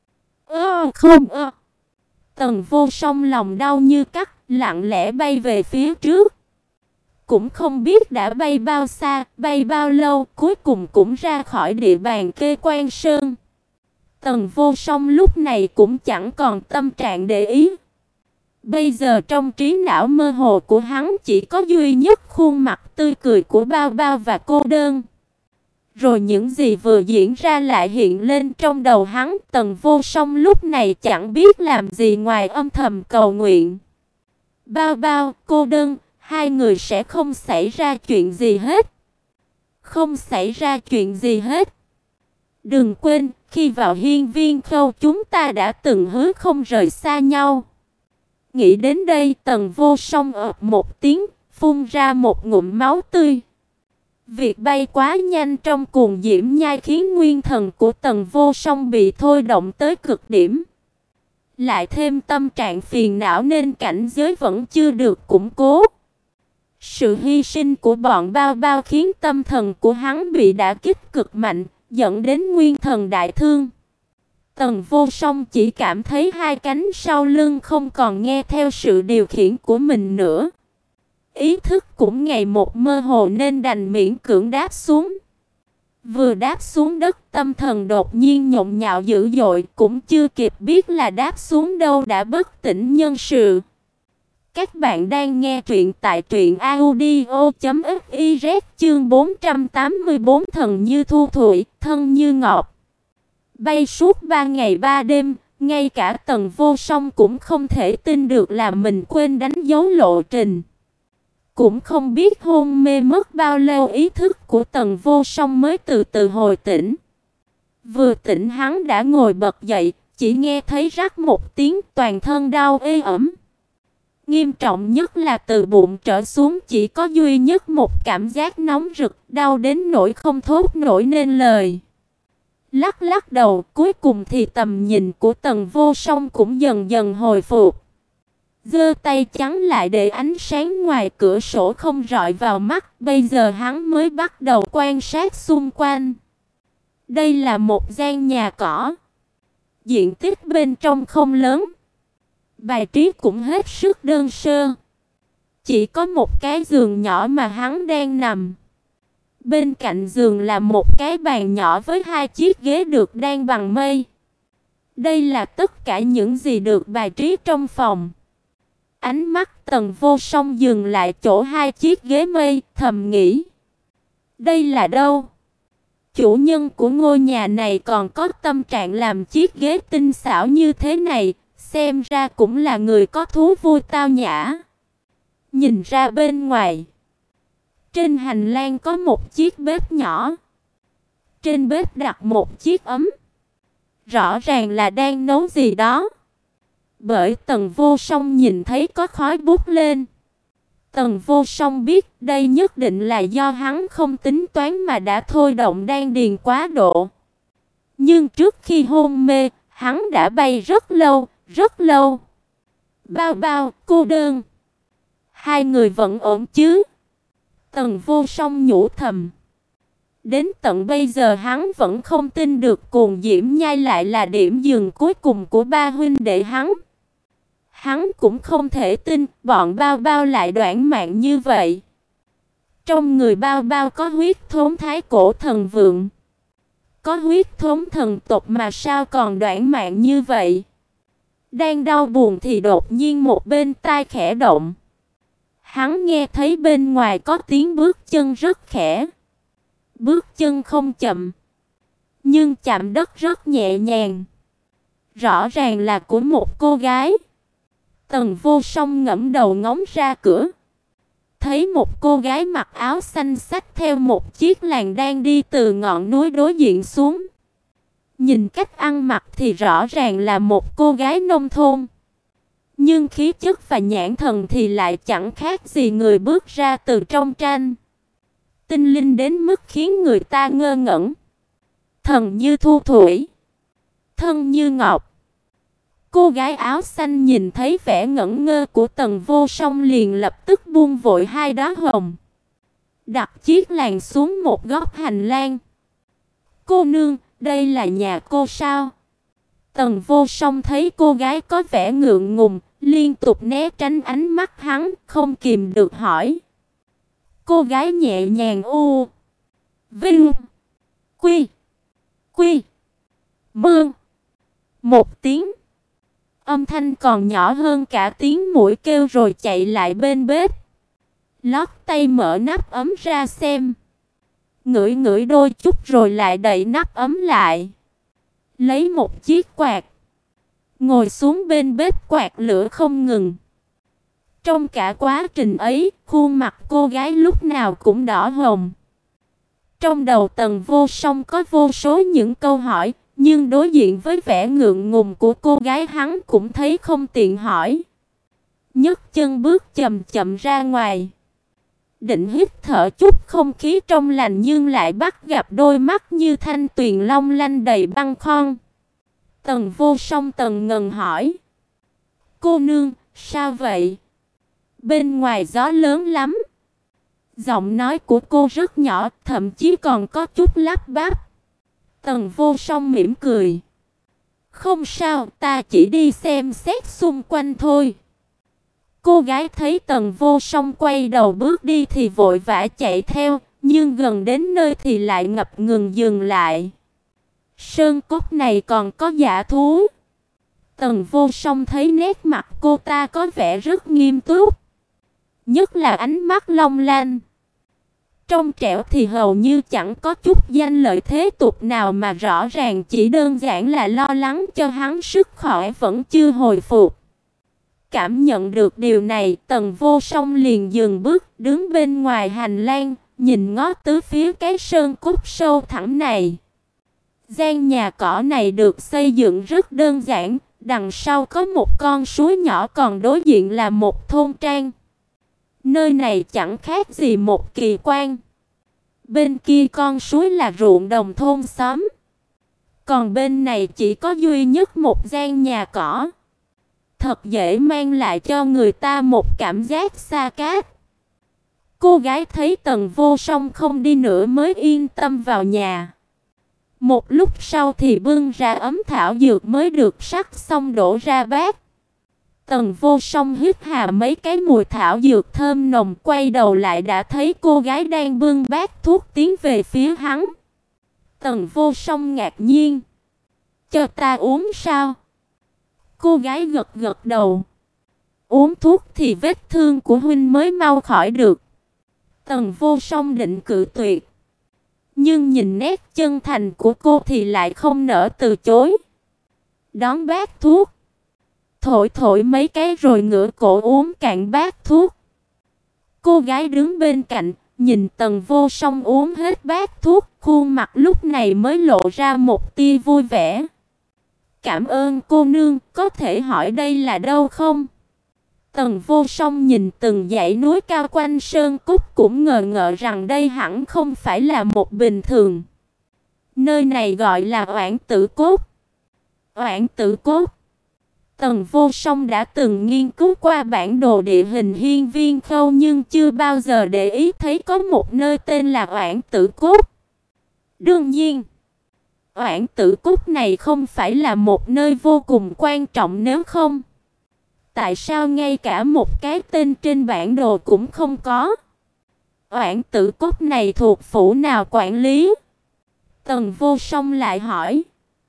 Speaker 1: Ơ không ơ. Tần Vô Song lòng đau như cắt, lặng lẽ bay về phía trước. Cũng không biết đã bay bao xa, bay bao lâu, cuối cùng cũng ra khỏi địa bàn Kê Quan Sơn. Tần Vô Song lúc này cũng chẳng còn tâm trạng để ý. Bây giờ trong trí não mơ hồ của hắn chỉ có duy nhất khuôn mặt tươi cười của Bao Bao và Cô Đơn. Rồi những gì vừa diễn ra lại hiện lên trong đầu hắn. Tần Vô Song lúc này chẳng biết làm gì ngoài âm thầm cầu nguyện. Bao Bao, Cô Đơn, hai người sẽ không xảy ra chuyện gì hết. Không xảy ra chuyện gì hết. Đừng quên, khi vào Hiên Viên Khâu chúng ta đã từng hứa không rời xa nhau. Nghĩ đến đây, Tần Vô Song ợp một tiếng, phun ra một ngụm máu tươi. Việc bay quá nhanh trong cuồng diễm nhai khiến nguyên thần của Tần Vô Song bị thôi động tới cực điểm. Lại thêm tâm trạng phiền não nên cảnh giới vẫn chưa được củng cố. Sự hy sinh của bọn Bao Bao khiến tâm thần của hắn bị đả kích cực mạnh, dẫn đến nguyên thần đại thương. Tần Vô Song chỉ cảm thấy hai cánh sau lưng không còn nghe theo sự điều khiển của mình nữa. Ý thức cũng ngày một mơ hồ nên đành miễn cưỡng đáp xuống. Vừa đáp xuống đất, tâm thần đột nhiên nhộn nhạo dữ dội, cũng chưa kịp biết là đáp xuống đâu đã bất tỉnh nhân sự. Các bạn đang nghe truyện tại truyện audio chấm fiz chương bốn trăm tám mươi bốn thần như thu thủy, thân như ngọc. Bay suốt ba ngày ba đêm, ngay cả Tần Vô Song cũng không thể tin được là mình quên đánh dấu lộ trình. Cũng không biết hôn mê mất bao lâu ý thức của Tần Vô Song mới từ từ hồi tỉnh. Vừa tỉnh hắn đã ngồi bật dậy, chỉ nghe thấy rắc một tiếng, toàn thân đau ê ẩm. Nghiêm trọng nhất là từ bụng trở xuống chỉ có duy nhất một cảm giác nóng rực, đau đến nỗi không thốt nổi nên lời. Lắc lắc đầu, cuối cùng thì tầm nhìn của Tần Vô Song cũng dần dần hồi phục. Giơ tay chắn lại để ánh sáng ngoài cửa sổ không rọi vào mắt, bây giờ hắn mới bắt đầu quan sát xung quanh. Đây là một gian nhà cỏ. Diện tích bên trong không lớn. Bài trí cũng hết sức đơn sơ. Chỉ có một cái giường nhỏ mà hắn đang nằm. Bên cạnh giường là một cái bàn nhỏ với hai chiếc ghế được đan bằng mây. Đây là tất cả những gì được bài trí trong phòng. Ánh mắt Tần Vô Song dừng lại chỗ hai chiếc ghế mây, thầm nghĩ. Đây là đâu? Chủ nhân của ngôi nhà này còn có tâm trạng làm chiếc ghế tinh xảo như thế này, xem ra cũng là người có thú vui tao nhã. Nhìn ra bên ngoài, trên hành lang có một chiếc bếp nhỏ. Trên bếp đặt một chiếc ấm. Rõ ràng là đang nấu gì đó. Bởi Tần Vô Song nhìn thấy có khói bốc lên. Tần Vô Song biết đây nhất định là do hắn không tính toán mà đã thôi động đan điền quá độ. Nhưng trước khi hôn mê, hắn đã bay rất lâu, rất lâu. Bao bao, cô đơn. Hai người vẫn ổn chứ? Tần Vô Song nhủ thầm. Đến tận bây giờ hắn vẫn không tin được Cuồng Diễm Nhai lại là điểm dừng cuối cùng của ba huynh đệ hắn. Hắn cũng không thể tin bọn Bao Bao lại đoản mạng như vậy. Trong người Bao Bao có huyết thống thái cổ thần vượng. Có huyết thống thần tộc mà sao còn đoản mạng như vậy? Đang đau buồn thì đột nhiên một bên tai khẽ động. Hắn nghe thấy bên ngoài có tiếng bước chân rất khẽ. Bước chân không chậm, nhưng chạm đất rất nhẹ nhàng. Rõ ràng là của một cô gái. Tần Vô Song ngẩng đầu ngóng ra cửa. Thấy một cô gái mặc áo xanh xách theo một chiếc làn đang đi từ ngọn núi đối diện xuống. Nhìn cách ăn mặc thì rõ ràng là một cô gái nông thôn. Nhưng khí chất và nhãn thần thì lại chẳng khác gì người bước ra từ trong tranh. Tinh linh đến mức khiến người ta ngơ ngẩn. Thần như thu thủy, thân như ngọc. Cô gái áo xanh nhìn thấy vẻ ngẩn ngơ của Tần Vô Song liền lập tức buông vội hai đóa hồng. Đặt chiếc làn xuống một góc hành lang. Cô nương, đây là nhà cô sao? Tần Vô Song thấy cô gái có vẻ ngượng ngùng, liên tục né tránh ánh mắt hắn, không kìm được hỏi. Cô gái nhẹ nhàng u Vinh Quy Quy Mương một tiếng. Âm thanh còn nhỏ hơn cả tiếng muỗi kêu rồi chạy lại bên bếp. Lót tay mở nắp ấm ra xem. Ngửi ngửi đôi chút rồi lại đậy nắp ấm lại. Lấy một chiếc quạt. Ngồi xuống bên bếp quạt lửa không ngừng. Trong cả quá trình ấy, khuôn mặt cô gái lúc nào cũng đỏ hồng. Trong đầu Tần Vô Song có vô số những câu hỏi, nhưng đối diện với vẻ ngượng ngùng của cô gái hắn cũng thấy không tiện hỏi. Nhấc chân bước chậm chậm ra ngoài. Định hít thở chút không khí trong lành nhưng lại bắt gặp đôi mắt như thanh tuyền long lanh đầy băng khoăn. Tần Vô Song tần ngần hỏi. Cô nương, sao vậy? Bên ngoài gió lớn lắm. Giọng nói của cô rất nhỏ, thậm chí còn có chút lắp bắp. Tần Vô Song mỉm cười. Không sao, ta chỉ đi xem xét xung quanh thôi. Cô gái thấy Tần Vô Song quay đầu bước đi thì vội vã chạy theo, nhưng gần đến nơi thì lại ngập ngừng dừng lại. Sơn cốc này còn có dã thú. Tần Vô Song thấy nét mặt cô ta có vẻ rất nghiêm túc. Nhất là ánh mắt long lanh. Trong trẻo thì hầu như chẳng có chút danh lợi thế tục nào mà rõ ràng chỉ đơn giản là lo lắng cho hắn sức khỏe vẫn chưa hồi phục. cảm nhận được điều này, Tần Vô Song liền dừng bước, đứng bên ngoài hành lang, nhìn ngó tứ phía cái sơn cốt sâu thẳm này. Gian nhà cỏ này được xây dựng rất đơn giản, đằng sau có một con suối nhỏ, còn đối diện là một thôn trang. Nơi này chẳng khác gì một kỳ quan. Bên kia con suối là ruộng đồng thôn xóm, còn bên này chỉ có duy nhất một gian nhà cỏ. Thật dễ mang lại cho người ta một cảm giác xa cách. Cô gái thấy Tần Vô Song không đi nữa mới yên tâm vào nhà. Một lúc sau thì bưng ra ấm thảo dược mới được sắc xong đổ ra bát. Tần Vô Song hít hà mấy cái mùi thảo dược thơm nồng, quay đầu lại đã thấy cô gái đang bưng bát thuốc tiến về phía hắn. Tần Vô Song ngạc nhiên. Cho ta uống sao? Cô gái gật gật đầu. Uống thuốc thì vết thương của huynh mới mau khỏi được. Tần Vô Song định cự tuyệt, nhưng nhìn nét chân thành của cô thì lại không nỡ từ chối. Đón bát thuốc, thổi thổi mấy cái rồi ngửa cổ uống cạn bát thuốc. Cô gái đứng bên cạnh, nhìn Tần Vô Song uống hết bát thuốc, khuôn mặt lúc này mới lộ ra một tia vui vẻ. Cảm ơn cô nương, có thể hỏi đây là đâu không? Tần Vô Song nhìn từng dãy núi cao quanh sơn cốt cũng ngờ ngợ rằng đây hẳn không phải là một bình thường. Nơi này gọi là Oản Tử Cốt. Oản Tử Cốt. Tần Vô Song đã từng nghiên cứu qua bản đồ địa hình Hiên Viên Khâu nhưng chưa bao giờ để ý thấy có một nơi tên là Oản Tử Cốt. Đương nhiên, Oản Tử Cốt này không phải là một nơi vô cùng quan trọng, nếu không, tại sao ngay cả một cái tên trên bản đồ cũng không có? Oản Tử Cốt này thuộc phủ nào quản lý? Tần Vô Song lại hỏi.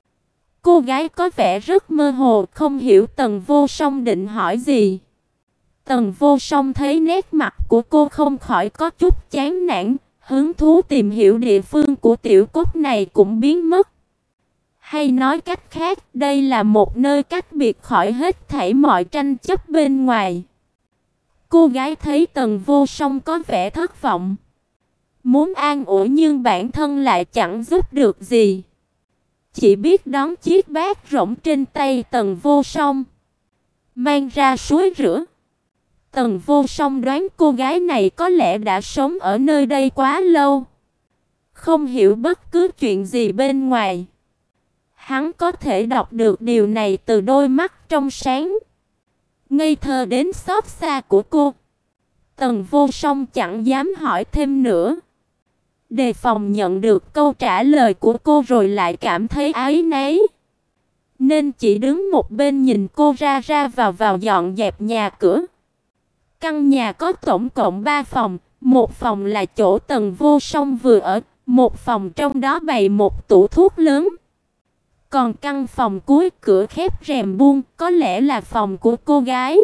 Speaker 1: Cô gái có vẻ rất mơ hồ, không hiểu Tần Vô Song định hỏi gì. Tần Vô Song thấy nét mặt của cô không khỏi có chút chán nản, hứng thú tìm hiểu địa phương của tiểu cốt này cũng biến mất. Hay nói cách khác, đây là một nơi cách biệt khỏi hết thảy mọi tranh chấp bên ngoài. Cô gái thấy Tần Vô Song có vẻ thất vọng, muốn an ủi nhưng bản thân lại chẳng giúp được gì. Chỉ biết đón chiếc bát rỗng trên tay Tần Vô Song, mang ra suối rửa. Tần Vô Song đoán cô gái này có lẽ đã sống ở nơi đây quá lâu, không hiểu bất cứ chuyện gì bên ngoài. Hắn có thể đọc được điều này từ đôi mắt trong sáng, ngây thơ đến xót xa của cô. Tần Vô Song chẳng dám hỏi thêm nữa, đề phòng nhận được câu trả lời của cô rồi lại cảm thấy áy náy, nên chỉ đứng một bên nhìn cô ra ra vào vào dọn dẹp nhà cửa. Căn nhà có tổng cộng ba phòng, một phòng là chỗ Tần Vô Song vừa ở, một phòng trong đó bày một tủ thuốc lớn. Còn căn phòng cuối cửa khép rèm buông, có lẽ là phòng của cô gái.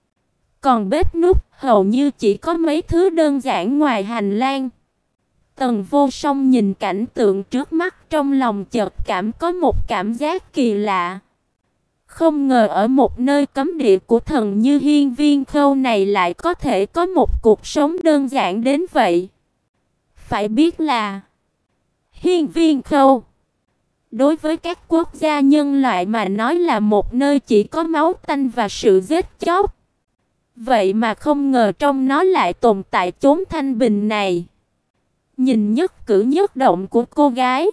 Speaker 1: Còn bếp núc hầu như chỉ có mấy thứ đơn giản ngoài hành lang. Tần Vô Song nhìn cảnh tượng trước mắt, trong lòng chợt cảm có một cảm giác kỳ lạ. Không ngờ ở một nơi cấm địa của thần như Hiên Viên Khâu này lại có thể có một cuộc sống đơn giản đến vậy. Phải biết là Hiên Viên Khâu đối với các quốc gia nhân loại mà nói là một nơi chỉ có máu tanh và sự giết chóc. Vậy mà không ngờ trong nó lại tồn tại chốn thanh bình này. Nhìn nhất cử nhất động của cô gái,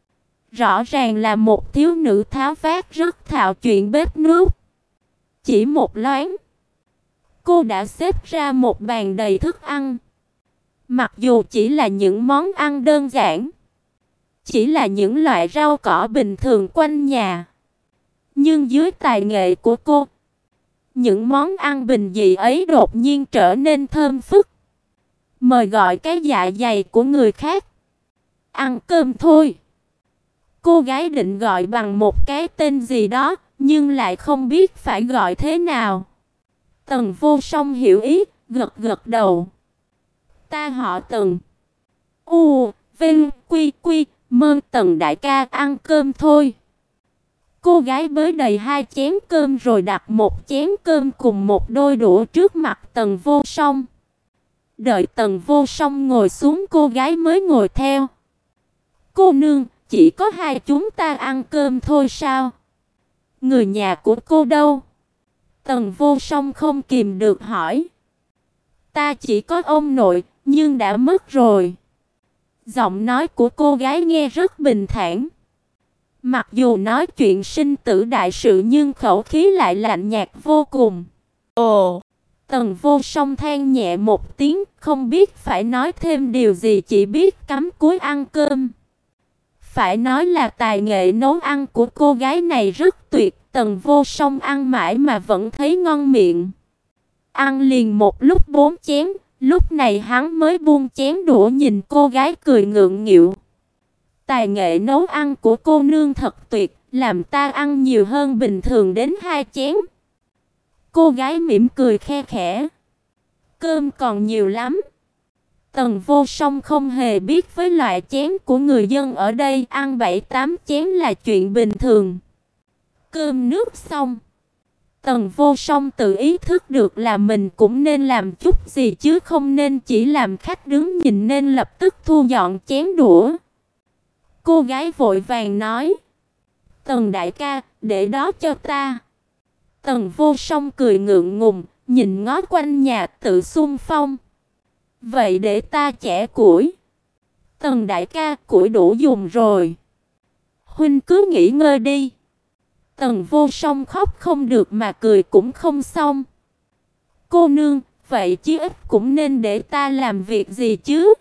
Speaker 1: rõ ràng là một thiếu nữ tháo vát rất thạo chuyện bếp núc. Chỉ một loáng, cô đã xếp ra một bàn đầy thức ăn. Mặc dù chỉ là những món ăn đơn giản, chỉ là những loại rau cỏ bình thường quanh nhà, nhưng dưới tài nghệ của cô, những món ăn bình dị ấy đột nhiên trở nên thơm phức, mời gọi cái dạ dày của người khác. Ăn cơm thôi. Cô gái định gọi bằng một cái tên gì đó, nhưng lại không biết phải gọi thế nào. Tần Vô Song hiểu ý, gật gật đầu. Ta họ Tần. U, Vinh, Quy, Quy, Mơ, Tần đại ca, ăn cơm thôi. Cô gái bới đầy hai chén cơm rồi đặt một chén cơm cùng một đôi đũa trước mặt Tần Vô Song. Đợi Tần Vô Song ngồi xuống cô gái mới ngồi theo. Cô nương, chỉ có hai chúng ta ăn cơm thôi sao? Người nhà của cô đâu? Tần Vô Song không kìm được hỏi. Ta chỉ có ông nội, nhưng đã mất rồi. Giọng nói của cô gái nghe rất bình thản. Mặc dù nói chuyện sinh tử đại sự nhưng khẩu khí lại lạnh nhạt vô cùng. Ồ! Tần Vô Song than nhẹ một tiếng, không biết phải nói thêm điều gì, chỉ biết cắm cúi ăn cơm. Phải nói là tài nghệ nấu ăn của cô gái này rất tuyệt, Tần Vô Song ăn mãi mà vẫn thấy ngon miệng. Ăn liền một lúc bốn chén, lúc này hắn mới buông chén đũa nhìn cô gái cười ngượng nghịu. Tài nghệ nấu ăn của cô nương thật tuyệt, làm ta ăn nhiều hơn bình thường đến hai chén. Cô gái mỉm cười khe khẽ. Cơm còn nhiều lắm. Tần Vô Song không hề biết với loại chén của người dân ở đây, ăn bảy tám chén là chuyện bình thường. Cơm nước xong, Tần Vô Song tự ý thức được là mình cũng nên làm chút gì chứ không nên chỉ làm khách đứng nhìn, nên lập tức thu dọn chén đũa. Cô gái vội vàng nói: Tần đại ca, để đó cho ta. Tần Vô Song cười ngượng ngùng, nhìn ngó quanh nhà tự xung phong. Vậy để ta chẻ củi. Tần đại ca, củi đủ dùng rồi. Huynh cứ nghỉ ngơi đi. Tần Vô Song khóc không được mà cười cũng không xong. Cô nương, vậy chứ ít cũng nên để ta làm việc gì chứ.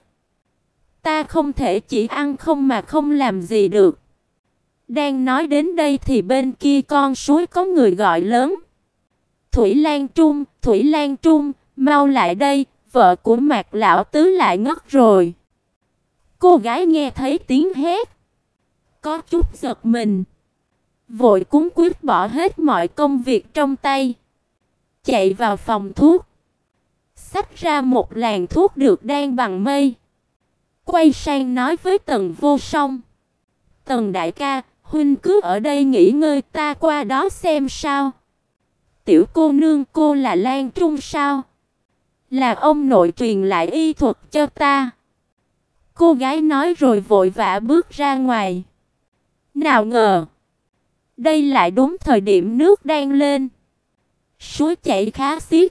Speaker 1: Ta không thể chỉ ăn không mà không làm gì được. Đang nói đến đây thì bên kia con suối có người gọi lớn. Thủy Lan Trung, Thủy Lan Trung, mau lại đây, vợ của Mạc lão tứ lại ngất rồi. Cô gái nghe thấy tiếng hét, có chút giật mình, vội cuống quýt bỏ hết mọi công việc trong tay, chạy vào phòng thuốc, xách ra một làn thuốc được đan bằng mây, quay sang nói với Tần Vô Song: Tần đại ca, huynh cứ ở đây nghỉ ngơi, ta qua đó xem sao. Tiểu cô nương, cô là Lan Trung sao? Là ông nội truyền lại y thuật cho ta. Cô gái nói rồi vội vã bước ra ngoài. Nào ngờ, đây lại đúng thời điểm nước đang lên, suối chảy khá xiết.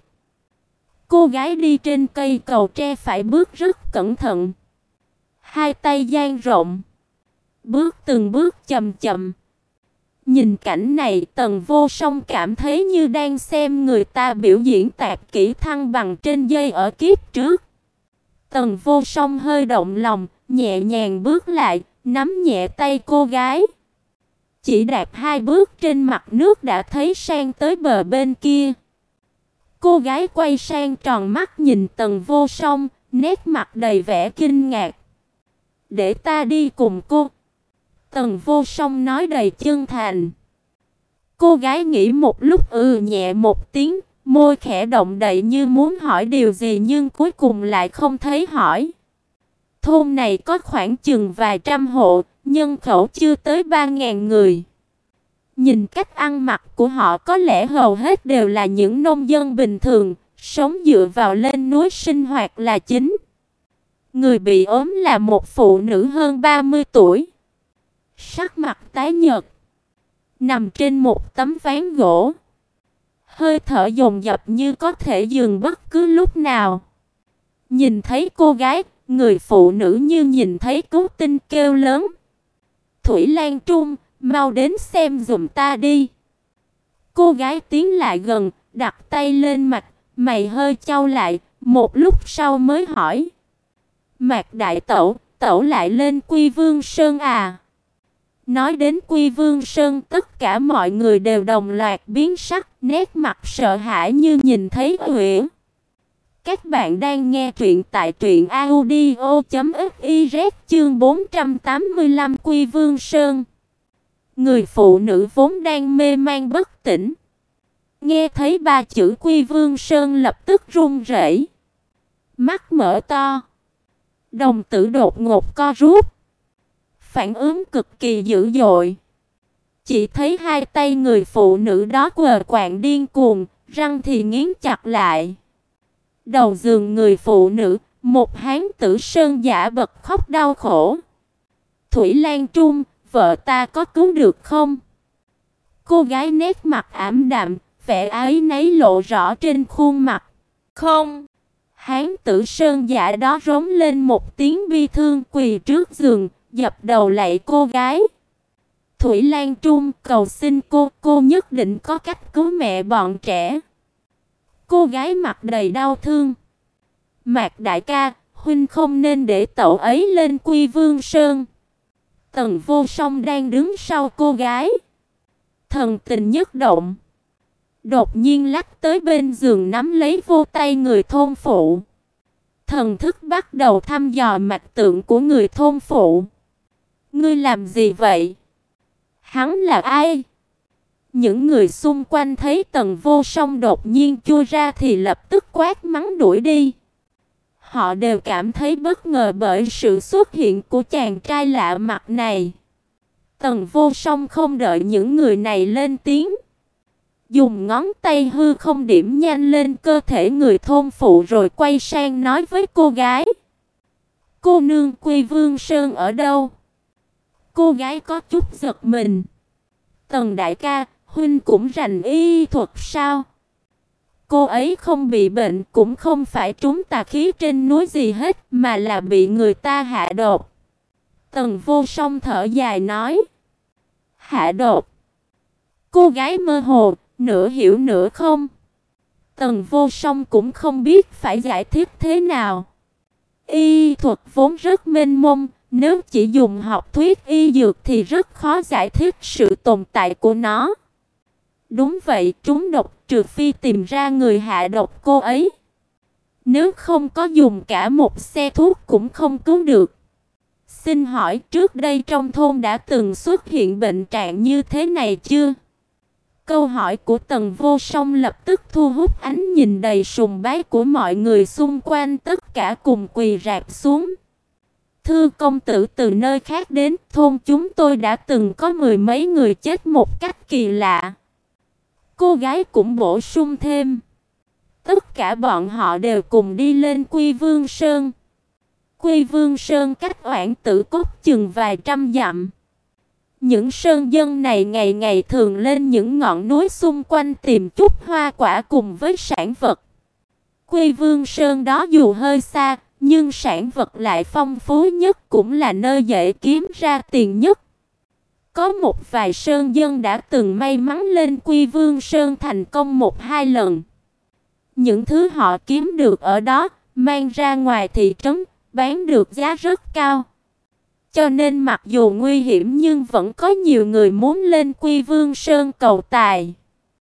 Speaker 1: Cô gái đi trên cây cầu tre phải bước rất cẩn thận, hai tay dang rộng, bước từng bước chậm chậm. Nhìn cảnh này, Tần Vô Song cảm thấy như đang xem người ta biểu diễn tạp kỹ thăng bằng trên dây ở kiếp trước. Tần Vô Song hơi động lòng, nhẹ nhàng bước lại, nắm nhẹ tay cô gái. Chỉ đạp hai bước trên mặt nước đã thấy sang tới bờ bên kia. Cô gái quay sang tròn mắt nhìn Tần Vô Song, nét mặt đầy vẻ kinh ngạc. Để ta đi cùng cô. Tần Vô Song nói đầy chân thành. Cô gái nghĩ một lúc ừ nhẹ một tiếng, môi khẽ động đậy như muốn hỏi điều gì nhưng cuối cùng lại không thấy hỏi. Thôn này có khoảng chừng vài trăm hộ, nhân khẩu chưa tới ba ngàn người. Nhìn cách ăn mặc của họ có lẽ hầu hết đều là những nông dân bình thường, sống dựa vào lên núi sinh hoạt là chính. Người bị ốm là một phụ nữ hơn ba mươi tuổi. Sắc mặt tái nhợt, nằm trên một tấm ván gỗ. Hơi thở dồn dập như có thể dừng bất cứ lúc nào. Nhìn thấy cô gái, người phụ nữ như nhìn thấy cứu tinh kêu lớn. Thủy Lan Trung, mau đến xem giùm ta đi. Cô gái tiến lại gần, đặt tay lên mặt, mày hơi chau lại, một lúc sau mới hỏi. Mạc đại tẩu, tẩu lại lên Quy Vương Sơn à? Nói đến Quy Vương Sơn, tất cả mọi người đều đồng loạt biến sắc, nét mặt sợ hãi như nhìn thấy quỷ. Các bạn đang nghe truyện tại truyện audio chấm fiz chương bốn trăm tám mươi lăm Quy Vương Sơn. Người phụ nữ vốn đang mê man bất tỉnh, nghe thấy ba chữ Quy Vương Sơn lập tức run rẩy, mắt mở to, đồng tử đột ngột co rút, phản ứng cực kỳ dữ dội. chỉ thấy hai tay người phụ nữ đó quờ quạng điên cuồng, răng thì nghiến chặt lại. Đầu giường người phụ nữ, một hán tử sơn giả bật khóc đau khổ. Thủy Lan Trung, vợ ta có cứu được không? Cô gái nét mặt ảm đạm, vẻ áy náy lộ rõ trên khuôn mặt. Không. Hán tử sơn giả đó rống lên một tiếng bi thương, quỳ trước giường, dập đầu lạy cô gái. Thủy Lan Trung, cầu xin cô, cô nhất định có cách cứu mẹ bọn trẻ. Cô gái mặt đầy đau thương. Mạc đại ca, huynh không nên để cậu ấy lên Quy Vương Sơn. Tần Vô Song đang đứng sau cô gái, thần tình nhất động, đột nhiên lắc tới bên giường nắm lấy vô tay người thôn phụ. Thần thức bắt đầu thăm dò mạch tượng của người thôn phụ. Ngươi làm gì vậy? Hắn là ai? Những người xung quanh thấy Tần Vô Song đột nhiên chui ra thì lập tức quát mắng đuổi đi. Họ đều cảm thấy bất ngờ bởi sự xuất hiện của chàng trai lạ mặt này. Tần Vô Song không đợi những người này lên tiếng, dùng ngón tay hư không điểm nhanh lên cơ thể người thôn phụ rồi quay sang nói với cô gái. Cô nương, Quy Vương Sơn ở đâu? Cô gái có chút giật mình. Tần đại ca, huynh cũng rành y thuật sao? Cô ấy không bị bệnh, cũng không phải trúng tà khí trên núi gì hết, mà là bị người ta hạ độc. Tần Vô Song thở dài nói. Hạ độc? Cô gái mơ hồ, nửa hiểu nửa không. Tần Vô Song cũng không biết phải giải thích thế nào. Y thuật vốn rất mênh mông, nếu chỉ dùng học thuyết y dược thì rất khó giải thích sự tồn tại của nó. Đúng vậy, trúng độc trừ phi tìm ra người hạ độc cô ấy. Nếu không có dùng cả một xe thuốc cũng không cứu được. Xin hỏi trước đây trong thôn đã từng xuất hiện bệnh trạng như thế này chưa? Câu hỏi của Tần Vô Song lập tức thu hút ánh nhìn đầy sùng bái của mọi người xung quanh, tất cả cùng quỳ rạp xuống. Thưa công tử, từ nơi khác đến, thôn chúng tôi đã từng có mười mấy người chết một cách kỳ lạ. Cô gái cũng bổ sung thêm. Tất cả bọn họ đều cùng đi lên Quy Vương Sơn. Quy Vương Sơn cách Oản Tử Cốc chừng vài trăm dặm. Những sơn dân này ngày ngày thường lên những ngọn núi xung quanh tìm chút hoa quả cùng với sản vật. Quy Vương Sơn đó dù hơi xa, nhưng sản vật lại phong phú nhất, cũng là nơi dễ kiếm ra tiền nhất. Có một vài sơn dân đã từng may mắn lên Quy Vương Sơn thành công một hai lần. Những thứ họ kiếm được ở đó, mang ra ngoài thị trấn, bán được giá rất cao. Cho nên mặc dù nguy hiểm nhưng vẫn có nhiều người muốn lên Quy Vương Sơn cầu tài.